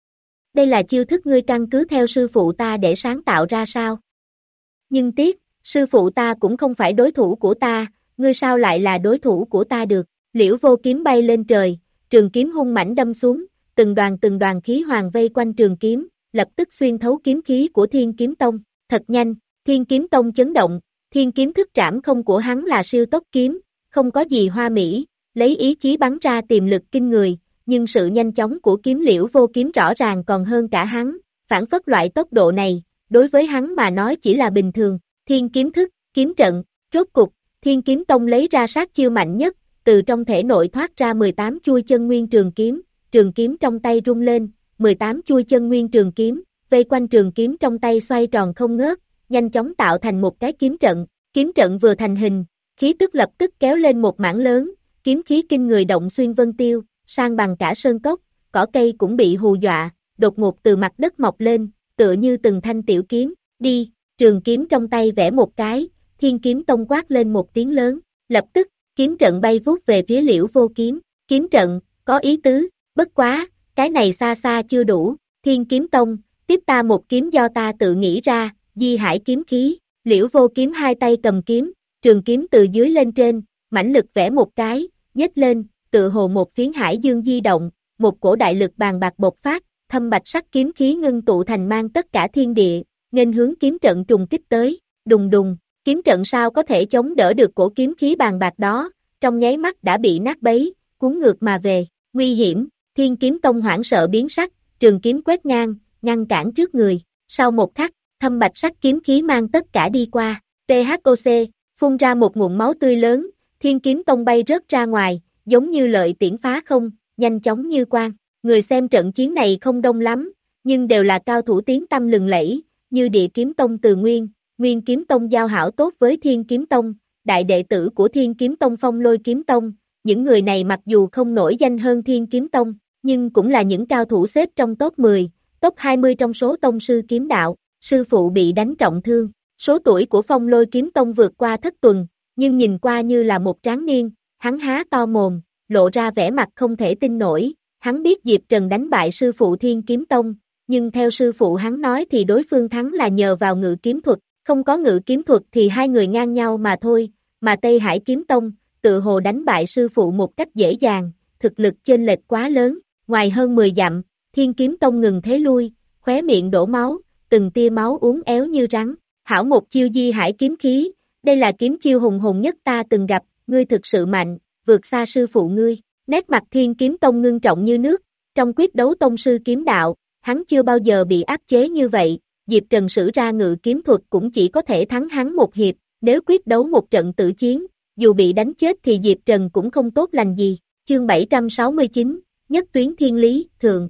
Đây là chiêu thức ngươi căn cứ theo sư phụ ta để sáng tạo ra sao? Nhưng tiếc, sư phụ ta cũng không phải đối thủ của ta, ngươi sao lại là đối thủ của ta được? Liễu Vô Kiếm bay lên trời, trường kiếm hung mãnh đâm xuống, từng đoàn từng đoàn khí hoàng vây quanh trường kiếm, lập tức xuyên thấu kiếm khí của Thiên Kiếm Tông, thật nhanh, Thiên Kiếm Tông chấn động, Thiên Kiếm Thức trảm không của hắn là siêu tốc kiếm, không có gì hoa mỹ, lấy ý chí bắn ra tiềm lực kinh người, nhưng sự nhanh chóng của kiếm Liễu Vô Kiếm rõ ràng còn hơn cả hắn, phản phất loại tốc độ này, đối với hắn mà nói chỉ là bình thường, Thiên Kiếm Thức, kiếm trận, rốt cục, Thiên Kiếm Tông lấy ra sát chiêu mạnh nhất, từ trong thể nội thoát ra mười tám chuôi chân nguyên trường kiếm, trường kiếm trong tay rung lên, mười tám chuôi chân nguyên trường kiếm, vây quanh trường kiếm trong tay xoay tròn không ngớt, nhanh chóng tạo thành một cái kiếm trận, kiếm trận vừa thành hình, khí tức lập tức kéo lên một mảng lớn, kiếm khí kinh người động xuyên vân tiêu, sang bằng cả sơn cốc, cỏ cây cũng bị hù dọa, đột ngột từ mặt đất mọc lên, tựa như từng thanh tiểu kiếm, đi, trường kiếm trong tay vẽ một cái, Thiên Kiếm Tông quát lên một tiếng lớn, lập tức, kiếm trận bay vút về phía Liễu Vô Kiếm, kiếm trận, có ý tứ, bất quá, cái này xa xa chưa đủ, Thiên Kiếm Tông, tiếp ta một kiếm do ta tự nghĩ ra, Di Hải kiếm khí, Liễu Vô Kiếm hai tay cầm kiếm, trường kiếm từ dưới lên trên, mãnh lực vẽ một cái, nhếch lên, tự hồ một phiến hải dương di động, một cổ đại lực bàn bạc bộc phát, thâm bạch sắc kiếm khí ngưng tụ thành mang tất cả thiên địa, nghênh hướng kiếm trận trùng kích tới, đùng đùng, kiếm trận sao có thể chống đỡ được cổ kiếm khí bàn bạc đó, trong nháy mắt đã bị nát bấy, cuốn ngược mà về, nguy hiểm, Thiên Kiếm Tông hoảng sợ biến sắc, trường kiếm quét ngang, ngăn cản trước người, sau một khắc, thâm bạch sắc kiếm khí mang tất cả đi qua, tê hát o xê, phun ra một nguồn máu tươi lớn, Thiên Kiếm Tông bay rớt ra ngoài, giống như lợi tiễn phá không, nhanh chóng như quang. Người xem trận chiến này không đông lắm, nhưng đều là cao thủ tiếng tăm lừng lẫy, như Địa Kiếm Tông Từ Nguyên, Nguyên Kiếm Tông giao hảo tốt với Thiên Kiếm Tông, đại đệ tử của Thiên Kiếm Tông Phong Lôi Kiếm Tông. Những người này mặc dù không nổi danh hơn Thiên Kiếm Tông, nhưng cũng là những cao thủ xếp trong top mười, top hai mươi trong số tông sư kiếm đạo. Sư phụ bị đánh trọng thương, số tuổi của Phong Lôi Kiếm Tông vượt qua thất tuần, nhưng nhìn qua như là một tráng niên, hắn há to mồm, lộ ra vẻ mặt không thể tin nổi, hắn biết Diệp Trần đánh bại sư phụ Thiên Kiếm Tông, nhưng theo sư phụ hắn nói thì đối phương thắng là nhờ vào ngự kiếm thuật, không có ngự kiếm thuật thì hai người ngang nhau mà thôi, mà Tây Hải Kiếm Tông, tự hồ đánh bại sư phụ một cách dễ dàng, thực lực chênh lệch quá lớn, ngoài hơn mười dặm, Thiên Kiếm Tông ngừng thế lui, khóe miệng đổ máu, từng tia máu uốn éo như rắn, hảo một chiêu Di Hải kiếm khí, đây là kiếm chiêu hùng hồn nhất ta từng gặp, ngươi thực sự mạnh, vượt xa sư phụ ngươi, nét mặt Thiên Kiếm Tông ngưng trọng như nước, trong quyết đấu tông sư kiếm đạo, hắn chưa bao giờ bị áp chế như vậy, Diệp Trần sử ra ngự kiếm thuật cũng chỉ có thể thắng hắn một hiệp, nếu quyết đấu một trận tử chiến, dù bị đánh chết thì Diệp Trần cũng không tốt lành gì, chương bảy trăm sáu mươi chín, Nhất Tuyến Thiên Lý, Thượng.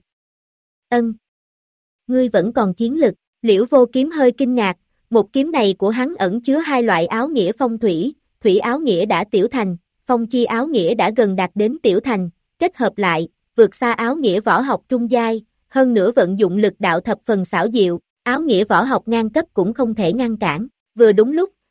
Ân. Ngươi vẫn còn chiến lực, Liễu Vô Kiếm hơi kinh ngạc, một kiếm này của hắn ẩn chứa hai loại áo nghĩa phong thủy, thủy áo nghĩa đã tiểu thành, phong chi áo nghĩa đã gần đạt đến tiểu thành, kết hợp lại, vượt xa áo nghĩa võ học trung giai, hơn nữa vận dụng lực đạo thập phần xảo diệu, áo nghĩa võ học ngang cấp cũng không thể ngăn cản, vừa đúng lúc,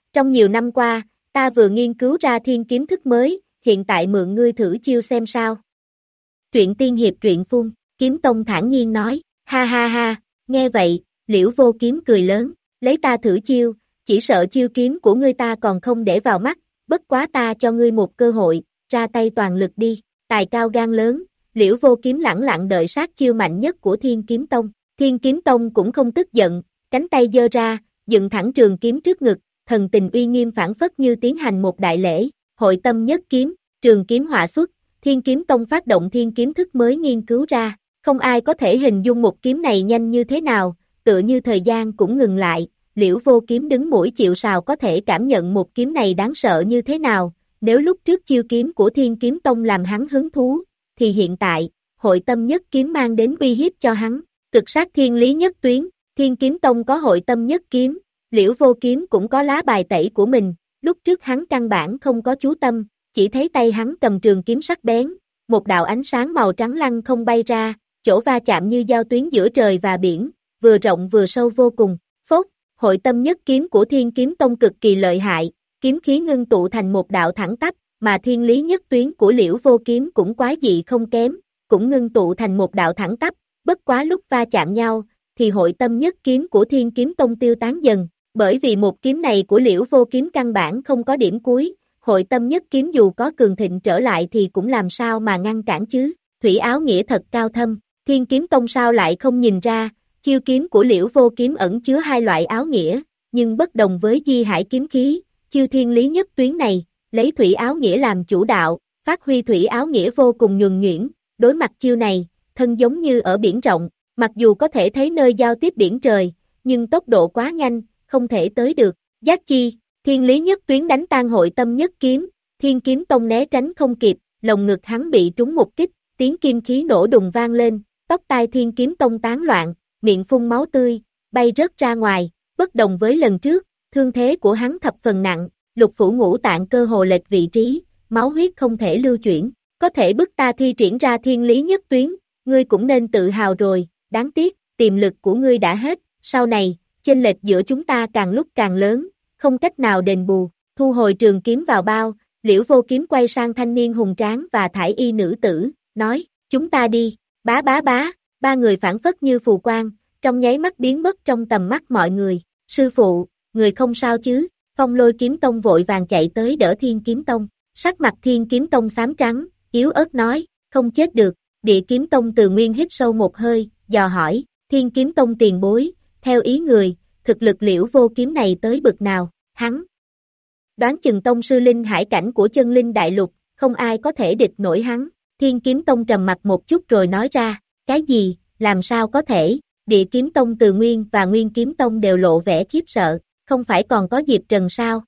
Trong nhiều năm qua, ta vừa nghiên cứu ra thiên kiếm thức mới, hiện tại mượn ngươi thử chiêu xem sao. Truyện tiên hiệp truyện phun, Kiếm Tông thản nhiên nói, ha ha ha, nghe vậy, Liễu Vô Kiếm cười lớn, lấy ta thử chiêu, chỉ sợ chiêu kiếm của ngươi ta còn không để vào mắt, bất quá ta cho ngươi một cơ hội, ra tay toàn lực đi, tài cao gan lớn, Liễu Vô Kiếm lẳng lặng đợi sát chiêu mạnh nhất của Thiên Kiếm Tông, Thiên Kiếm Tông cũng không tức giận, cánh tay giơ ra, dựng thẳng trường kiếm trước ngực, thần tình uy nghiêm phảng phất như tiến hành một đại lễ, hội tâm nhất kiếm, trường kiếm họa xuất, Thiên Kiếm Tông phát động thiên kiếm thức mới nghiên cứu ra, không ai có thể hình dung một kiếm này nhanh như thế nào, tựa như thời gian cũng ngừng lại, Liễu Vô Kiếm đứng mũi chịu sào có thể cảm nhận một kiếm này đáng sợ như thế nào, nếu lúc trước chiêu kiếm của Thiên Kiếm Tông làm hắn hứng thú, thì hiện tại, hội tâm nhất kiếm mang đến uy hiếp cho hắn, cực sát thiên lý nhất tuyến, Thiên Kiếm Tông có hội tâm nhất kiếm, Liễu Vô Kiếm cũng có lá bài tẩy của mình, lúc trước hắn căn bản không có chú tâm, chỉ thấy tay hắn cầm trường kiếm sắc bén, một đạo ánh sáng màu trắng lăng không bay ra, chỗ va chạm như giao tuyến giữa trời và biển, vừa rộng vừa sâu vô cùng, phốt, hội tâm nhất kiếm của Thiên Kiếm Tông cực kỳ lợi hại, kiếm khí ngưng tụ thành một đạo thẳng tắp, mà thiên lý nhất tuyến của Liễu Vô Kiếm cũng quái dị không kém, cũng ngưng tụ thành một đạo thẳng tắp, bất quá lúc va chạm nhau, thì hội tâm nhất kiếm của Thiên Kiếm Tông tiêu tán dần, bởi vì một kiếm này của Liễu Vô Kiếm căn bản không có điểm cuối, hội tâm nhất kiếm dù có cường thịnh trở lại thì cũng làm sao mà ngăn cản chứ, thủy áo nghĩa thật cao thâm, Thiên Kiếm Tông sao lại không nhìn ra, chiêu kiếm của Liễu Vô Kiếm ẩn chứa hai loại áo nghĩa, nhưng bất đồng với Di Hải kiếm khí, chiêu thiên lý nhất tuyến này, lấy thủy áo nghĩa làm chủ đạo, phát huy thủy áo nghĩa vô cùng nhuần nhuyễn, đối mặt chiêu này, thân giống như ở biển rộng, mặc dù có thể thấy nơi giao tiếp biển trời, nhưng tốc độ quá nhanh, không thể tới được, giác chi, thiên lý nhất tuyến đánh tan hội tâm nhất kiếm, Thiên Kiếm Tông né tránh không kịp, lồng ngực hắn bị trúng một kích, tiếng kim khí nổ đùng vang lên, tóc tai Thiên Kiếm Tông tán loạn, miệng phun máu tươi, bay rớt ra ngoài, bất đồng với lần trước, thương thế của hắn thập phần nặng, lục phủ ngũ tạng cơ hồ lệch vị trí, máu huyết không thể lưu chuyển, có thể bức ta thi triển ra thiên lý nhất tuyến, ngươi cũng nên tự hào rồi, đáng tiếc, tiềm lực của ngươi đã hết, sau này, chênh lệch giữa chúng ta càng lúc càng lớn, không cách nào đền bù, thu hồi trường kiếm vào bao, Liễu Vô Kiếm quay sang thanh niên hùng tráng và thải y nữ tử, nói, chúng ta đi, bá bá bá, ba người phản phất như phù quang, trong nháy mắt biến mất trong tầm mắt mọi người, sư phụ, người không sao chứ, Phong Lôi Kiếm Tông vội vàng chạy tới đỡ Thiên Kiếm Tông, sắc mặt Thiên Kiếm Tông xám trắng, yếu ớt nói, không chết được, Địa Kiếm Tông Từ Nguyên hít sâu một hơi, dò hỏi, Thiên Kiếm Tông tiền bối, theo ý người, thực lực Liễu Vô Kiếm này tới bực nào, hắn đoán chừng tông sư linh hải cảnh của chân linh đại lục, không ai có thể địch nổi hắn, Thiên Kiếm Tông trầm mặt một chút rồi nói ra, cái gì, làm sao có thể, Địa Kiếm Tông Từ Nguyên và Nguyên Kiếm Tông đều lộ vẻ khiếp sợ, không phải còn có Diệp Trần sao?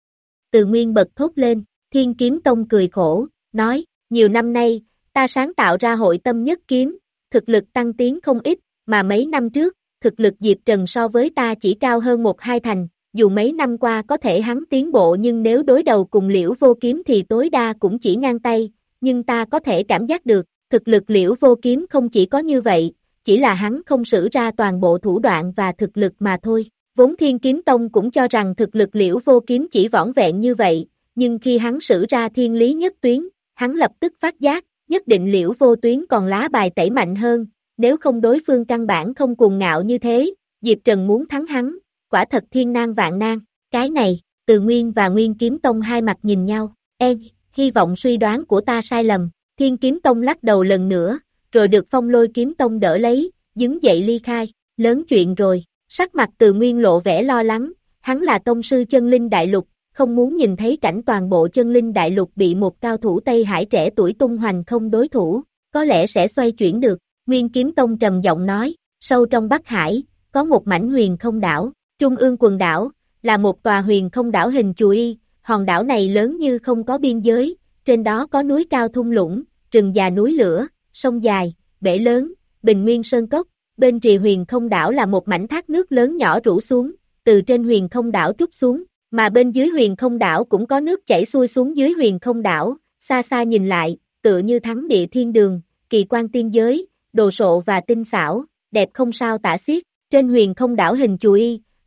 Từ Nguyên bật thốt lên, Thiên Kiếm Tông cười khổ, nói, nhiều năm nay, ta sáng tạo ra hội tâm nhất kiếm, thực lực tăng tiến không ít, mà mấy năm trước, thực lực Diệp Trần so với ta chỉ cao hơn một hai thành, dù mấy năm qua có thể hắn tiến bộ nhưng nếu đối đầu cùng Liễu Vô Kiếm thì tối đa cũng chỉ ngang tay, nhưng ta có thể cảm giác được, thực lực Liễu Vô Kiếm không chỉ có như vậy, chỉ là hắn không sử ra toàn bộ thủ đoạn và thực lực mà thôi. Vốn Thiên Kiếm Tông cũng cho rằng thực lực Liễu Vô Kiếm chỉ vỏn vẹn như vậy, nhưng khi hắn sử ra thiên lý nhất tuyến, hắn lập tức phát giác, nhất định Liễu Vô Tuyến còn lá bài tẩy mạnh hơn, nếu không đối phương căn bản không cuồng ngạo như thế, Diệp Trần muốn thắng hắn, quả thật thiên nan vạn nan, cái này, Từ Nguyên và Nguyên Kiếm Tông hai mặt nhìn nhau, em, hy vọng suy đoán của ta sai lầm, Thiên Kiếm Tông lắc đầu lần nữa, rồi được Phong Lôi Kiếm Tông đỡ lấy, đứng dậy ly khai, lớn chuyện rồi. Sắc mặt Từ Nguyên lộ vẻ lo lắng, hắn là tông sư chân linh đại lục, không muốn nhìn thấy cảnh toàn bộ chân linh đại lục bị một cao thủ Tây Hải trẻ tuổi tung hoành không đối thủ, có lẽ sẽ xoay chuyển được. Nguyên Kiếm Tông trầm giọng nói, sâu trong Bắc Hải, có một mảnh huyền không đảo, Trung ương quần đảo, là một tòa huyền không đảo hình chùy, hòn đảo này lớn như không có biên giới, trên đó có núi cao thung lũng, rừng già núi lửa, sông dài, bể lớn, bình nguyên sơn cốc. Bên rìa huyền không đảo là một mảnh thác nước lớn nhỏ rủ xuống, từ trên huyền không đảo trút xuống, mà bên dưới huyền không đảo cũng có nước chảy xuôi xuống dưới huyền không đảo, xa xa nhìn lại, tựa như thắng địa thiên đường, kỳ quan tiên giới, đồ sộ và tinh xảo, đẹp không sao tả xiết. Trên huyền không đảo hình chùy,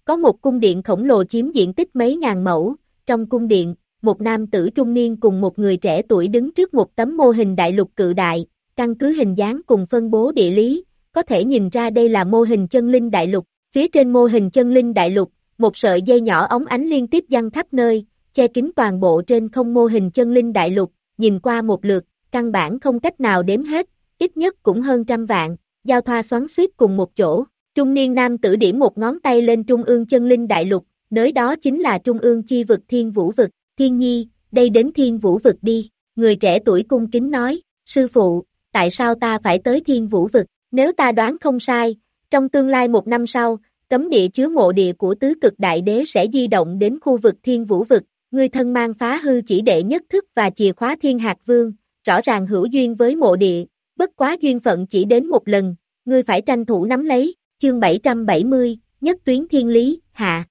Có một cung điện khổng lồ chiếm diện tích mấy ngàn mẫu, trong cung điện, một nam tử trung niên cùng một người trẻ tuổi đứng trước một tấm mô hình đại lục cự đại, căn cứ hình dáng cùng phân bố địa lý, có thể nhìn ra đây là mô hình chân linh đại lục. Phía trên mô hình chân linh đại lục, một sợi dây nhỏ óng ánh liên tiếp giăng khắp nơi, che kín toàn bộ trên không mô hình chân linh đại lục, nhìn qua một lượt, căn bản không cách nào đếm hết, ít nhất cũng hơn trăm vạn, giao thoa xoắn xuýt cùng một chỗ. Trung niên nam tử điểm một ngón tay lên trung ương chân linh đại lục, nơi đó chính là trung ương chi vực Thiên Vũ vực. Thiên Nhi, đây đến Thiên Vũ vực đi. Người trẻ tuổi cung kính nói, sư phụ, tại sao ta phải tới Thiên Vũ vực? Nếu ta đoán không sai, trong tương lai một năm sau, cấm địa chứa mộ địa của tứ cực đại đế sẽ di động đến khu vực Thiên Vũ vực. Ngươi thân mang phá hư chỉ đệ nhất thức và chìa khóa Thiên Hạt Vương, rõ ràng hữu duyên với mộ địa, bất quá duyên phận chỉ đến một lần, ngươi phải tranh thủ nắm lấy. Chương bảy trăm bảy mươi, Nhất tuyến thiên lý, hạ.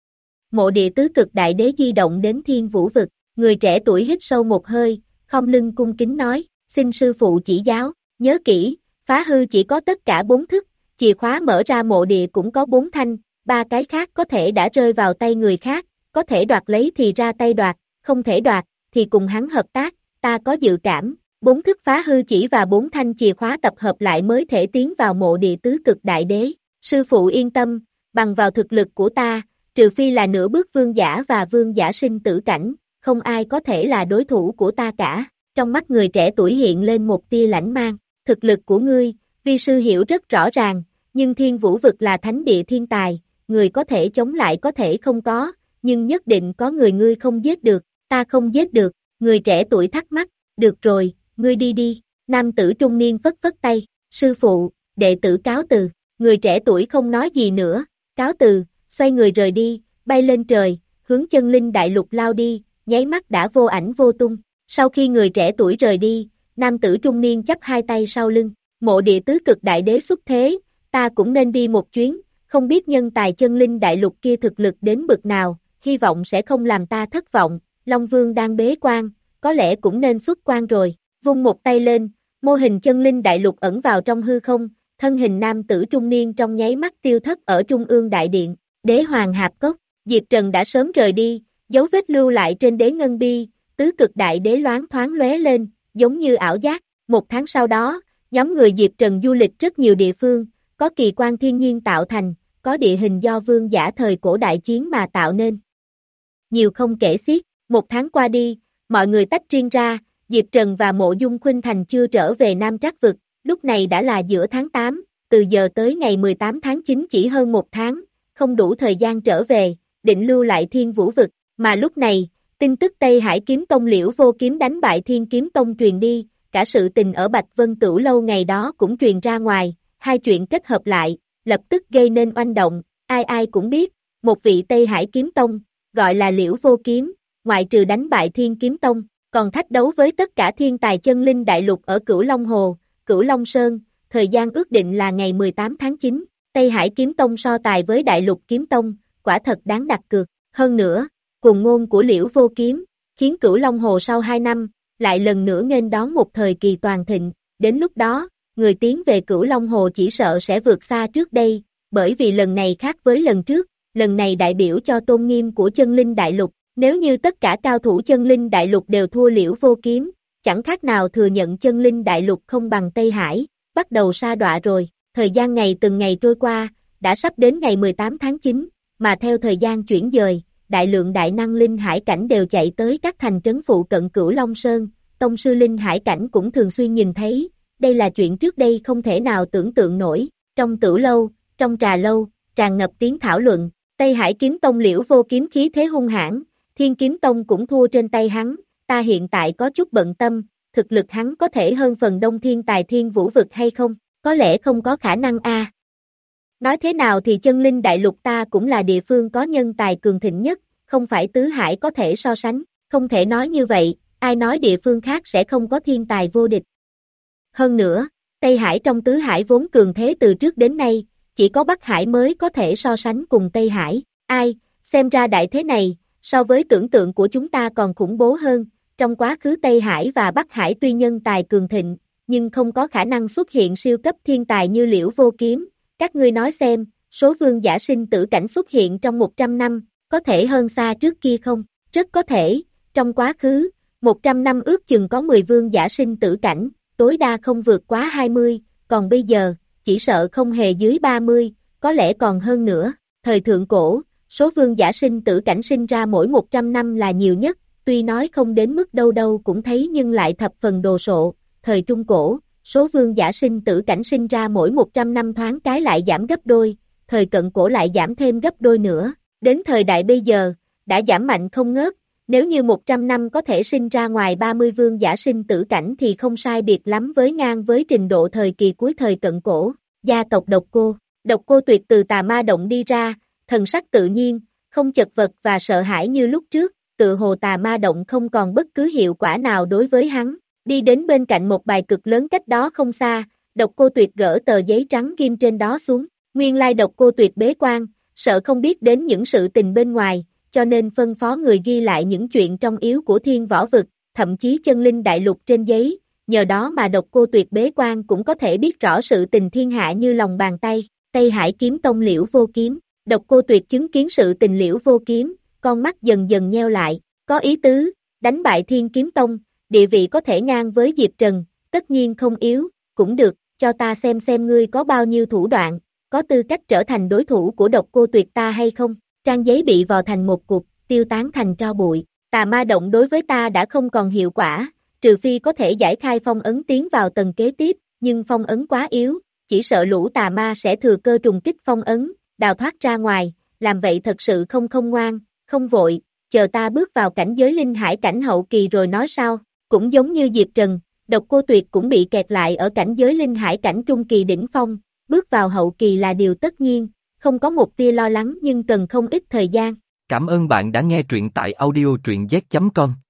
Mộ địa tứ cực đại đế di động đến Thiên Vũ vực, người trẻ tuổi hít sâu một hơi, khom lưng cung kính nói, xin sư phụ chỉ giáo, nhớ kỹ, phá hư chỉ có tất cả bốn thức, chìa khóa mở ra mộ địa cũng có bốn thanh, ba cái khác có thể đã rơi vào tay người khác, có thể đoạt lấy thì ra tay đoạt, không thể đoạt, thì cùng hắn hợp tác, ta có dự cảm, bốn thức phá hư chỉ và bốn thanh chìa khóa tập hợp lại mới thể tiến vào mộ địa tứ cực đại đế. Sư phụ yên tâm, bằng vào thực lực của ta, trừ phi là nửa bước vương giả và vương giả sinh tử cảnh, không ai có thể là đối thủ của ta cả. Trong mắt người trẻ tuổi hiện lên một tia lãnh mang, thực lực của ngươi, vi sư hiểu rất rõ ràng, nhưng Thiên Vũ vực là thánh địa thiên tài, người có thể chống lại có thể không có, nhưng nhất định có người ngươi không giết được, ta không giết được, người trẻ tuổi thắc mắc, được rồi, ngươi đi đi, nam tử trung niên phất phất tay, sư phụ, đệ tử cáo từ. Người trẻ tuổi không nói gì nữa, cáo từ, xoay người rời đi, bay lên trời, hướng chân linh đại lục lao đi, nháy mắt đã vô ảnh vô tung. Sau khi người trẻ tuổi rời đi, nam tử trung niên chắp hai tay sau lưng, mộ địa tứ cực đại đế xuất thế, ta cũng nên đi một chuyến, không biết nhân tài chân linh đại lục kia thực lực đến bực nào, hy vọng sẽ không làm ta thất vọng. Long Vương đang bế quan, có lẽ cũng nên xuất quan rồi, vung một tay lên, mô hình chân linh đại lục ẩn vào trong hư không. Thân hình nam tử trung niên trong nháy mắt tiêu thất ở trung ương đại điện, đế hoàng hạp cốc, Diệp Trần đã sớm rời đi, dấu vết lưu lại trên đế ngân bi, tứ cực đại đế loáng thoáng lóe lên, giống như ảo giác. Một tháng sau đó, nhóm người Diệp Trần du lịch rất nhiều địa phương, có kỳ quan thiên nhiên tạo thành, có địa hình do vương giả thời cổ đại chiến mà tạo nên. Nhiều không kể xiết, một tháng qua đi, mọi người tách riêng ra, Diệp Trần và Mộ Dung Khuynh Thành chưa trở về Nam Trác vực. Lúc này đã là giữa tháng tám, từ giờ tới ngày mười tám tháng chín chỉ hơn một tháng, không đủ thời gian trở về, định lưu lại Thiên Vũ vực, mà lúc này, tin tức Tây Hải Kiếm Tông Liễu Vô Kiếm đánh bại Thiên Kiếm Tông truyền đi, cả sự tình ở Bạch Vân Tửu Lâu ngày đó cũng truyền ra ngoài, hai chuyện kết hợp lại, lập tức gây nên oanh động, ai ai cũng biết, một vị Tây Hải Kiếm Tông, gọi là Liễu Vô Kiếm, ngoại trừ đánh bại Thiên Kiếm Tông, còn thách đấu với tất cả thiên tài chân linh đại lục ở Cửu Long Hồ. Cửu Long Sơn, thời gian ước định là ngày mười tám tháng chín, Tây Hải Kiếm Tông so tài với Đại Lục Kiếm Tông, quả thật đáng đặt cược. Hơn nữa, cuồng ngôn của Liễu Vô Kiếm, khiến Cửu Long Hồ sau hai năm, lại lần nữa nghênh đón một thời kỳ toàn thịnh, đến lúc đó, người tiến về Cửu Long Hồ chỉ sợ sẽ vượt xa trước đây, bởi vì lần này khác với lần trước, lần này đại biểu cho tôn nghiêm của chân linh đại lục, nếu như tất cả cao thủ chân linh đại lục đều thua Liễu Vô Kiếm, chẳng khác nào thừa nhận chân linh đại lục không bằng Tây Hải, bắt đầu sa đọa rồi. Thời gian ngày từng ngày trôi qua, đã sắp đến ngày mười tám tháng chín, mà theo thời gian chuyển dời, đại lượng đại năng linh hải cảnh đều chạy tới các thành trấn phụ cận Cửu Long Sơn, tông sư linh hải cảnh cũng thường xuyên nhìn thấy, đây là chuyện trước đây không thể nào tưởng tượng nổi. Trong tử lâu, trong trà lâu, tràn ngập tiếng thảo luận, Tây Hải Kiếm Tông Liễu Vô Kiếm khí thế hung hãn, Thiên Kiếm Tông cũng thua trên tay hắn. Ta hiện tại có chút bận tâm, thực lực hắn có thể hơn phần đông thiên tài Thiên Vũ vực hay không, có lẽ không có khả năng a. À. Nói thế nào thì chân linh đại lục ta cũng là địa phương có nhân tài cường thịnh nhất, không phải tứ hải có thể so sánh, không thể nói như vậy, ai nói địa phương khác sẽ không có thiên tài vô địch. Hơn nữa, Tây Hải trong tứ hải vốn cường thế từ trước đến nay, chỉ có Bắc Hải mới có thể so sánh cùng Tây Hải, ai, xem ra đại thế này, so với tưởng tượng của chúng ta còn khủng bố hơn. Trong quá khứ Tây Hải và Bắc Hải tuy nhân tài cường thịnh, nhưng không có khả năng xuất hiện siêu cấp thiên tài như Liễu Vô Kiếm. Các ngươi nói xem, số vương giả sinh tử cảnh xuất hiện trong một trăm năm, có thể hơn xa trước kia không? Rất có thể, trong quá khứ, một trăm năm ước chừng có mười vương giả sinh tử cảnh, tối đa không vượt quá hai mươi, còn bây giờ, chỉ sợ không hề dưới ba mươi, có lẽ còn hơn nữa. Thời thượng cổ, số vương giả sinh tử cảnh sinh ra mỗi một trăm năm là nhiều nhất, tuy nói không đến mức đâu đâu cũng thấy nhưng lại thập phần đồ sộ. Thời trung cổ, số vương giả sinh tử cảnh sinh ra mỗi một trăm năm thoáng cái lại giảm gấp đôi, thời cận cổ lại giảm thêm gấp đôi nữa, đến thời đại bây giờ, đã giảm mạnh không ngớt, nếu như một trăm năm có thể sinh ra ngoài ba mươi vương giả sinh tử cảnh thì không sai biệt lắm với ngang với trình độ thời kỳ cuối thời cận cổ. Gia tộc Độc Cô, Độc Cô Tuyệt từ Tà Ma Động đi ra, thần sắc tự nhiên, không chật vật và sợ hãi như lúc trước, tự hồ Tà Ma Động không còn bất cứ hiệu quả nào đối với hắn. Đi đến bên cạnh một bài cực lớn cách đó không xa, Độc Cô Tuyệt gỡ tờ giấy trắng ghim trên đó xuống. Nguyên lai Độc Cô Tuyệt bế quan, sợ không biết đến những sự tình bên ngoài, cho nên phân phó người ghi lại những chuyện trong yếu của thiên võ vực, thậm chí chân linh đại lục trên giấy, nhờ đó mà Độc Cô Tuyệt bế quan cũng có thể biết rõ sự tình thiên hạ như lòng bàn tay. Tây Hải Kiếm Tông Liễu Vô Kiếm, Độc Cô Tuyệt chứng kiến sự tình Liễu Vô Kiếm, con mắt dần dần nheo lại, có ý tứ, đánh bại Thiên Kiếm Tông, địa vị có thể ngang với Diệp Trần, tất nhiên không yếu, cũng được, cho ta xem xem ngươi có bao nhiêu thủ đoạn, có tư cách trở thành đối thủ của Độc Cô Tuyệt ta hay không. Trang giấy bị vò thành một cục, tiêu tán thành tro bụi. Tà Ma Động đối với ta đã không còn hiệu quả, trừ phi có thể giải khai phong ấn tiến vào tầng kế tiếp, nhưng phong ấn quá yếu, chỉ sợ lũ tà ma sẽ thừa cơ trùng kích phong ấn, đào thoát ra ngoài, làm vậy thật sự không không ngoan, không vội, chờ ta bước vào cảnh giới linh hải cảnh hậu kỳ rồi nói sao. Cũng giống như Diệp Trần, Độc Cô Tuyệt cũng bị kẹt lại ở cảnh giới linh hải cảnh trung kỳ đỉnh phong, bước vào hậu kỳ là điều tất nhiên, không có một tia lo lắng nhưng cần không ít thời gian. Cảm ơn bạn đã nghe truyện tại audio truyện z chấm com.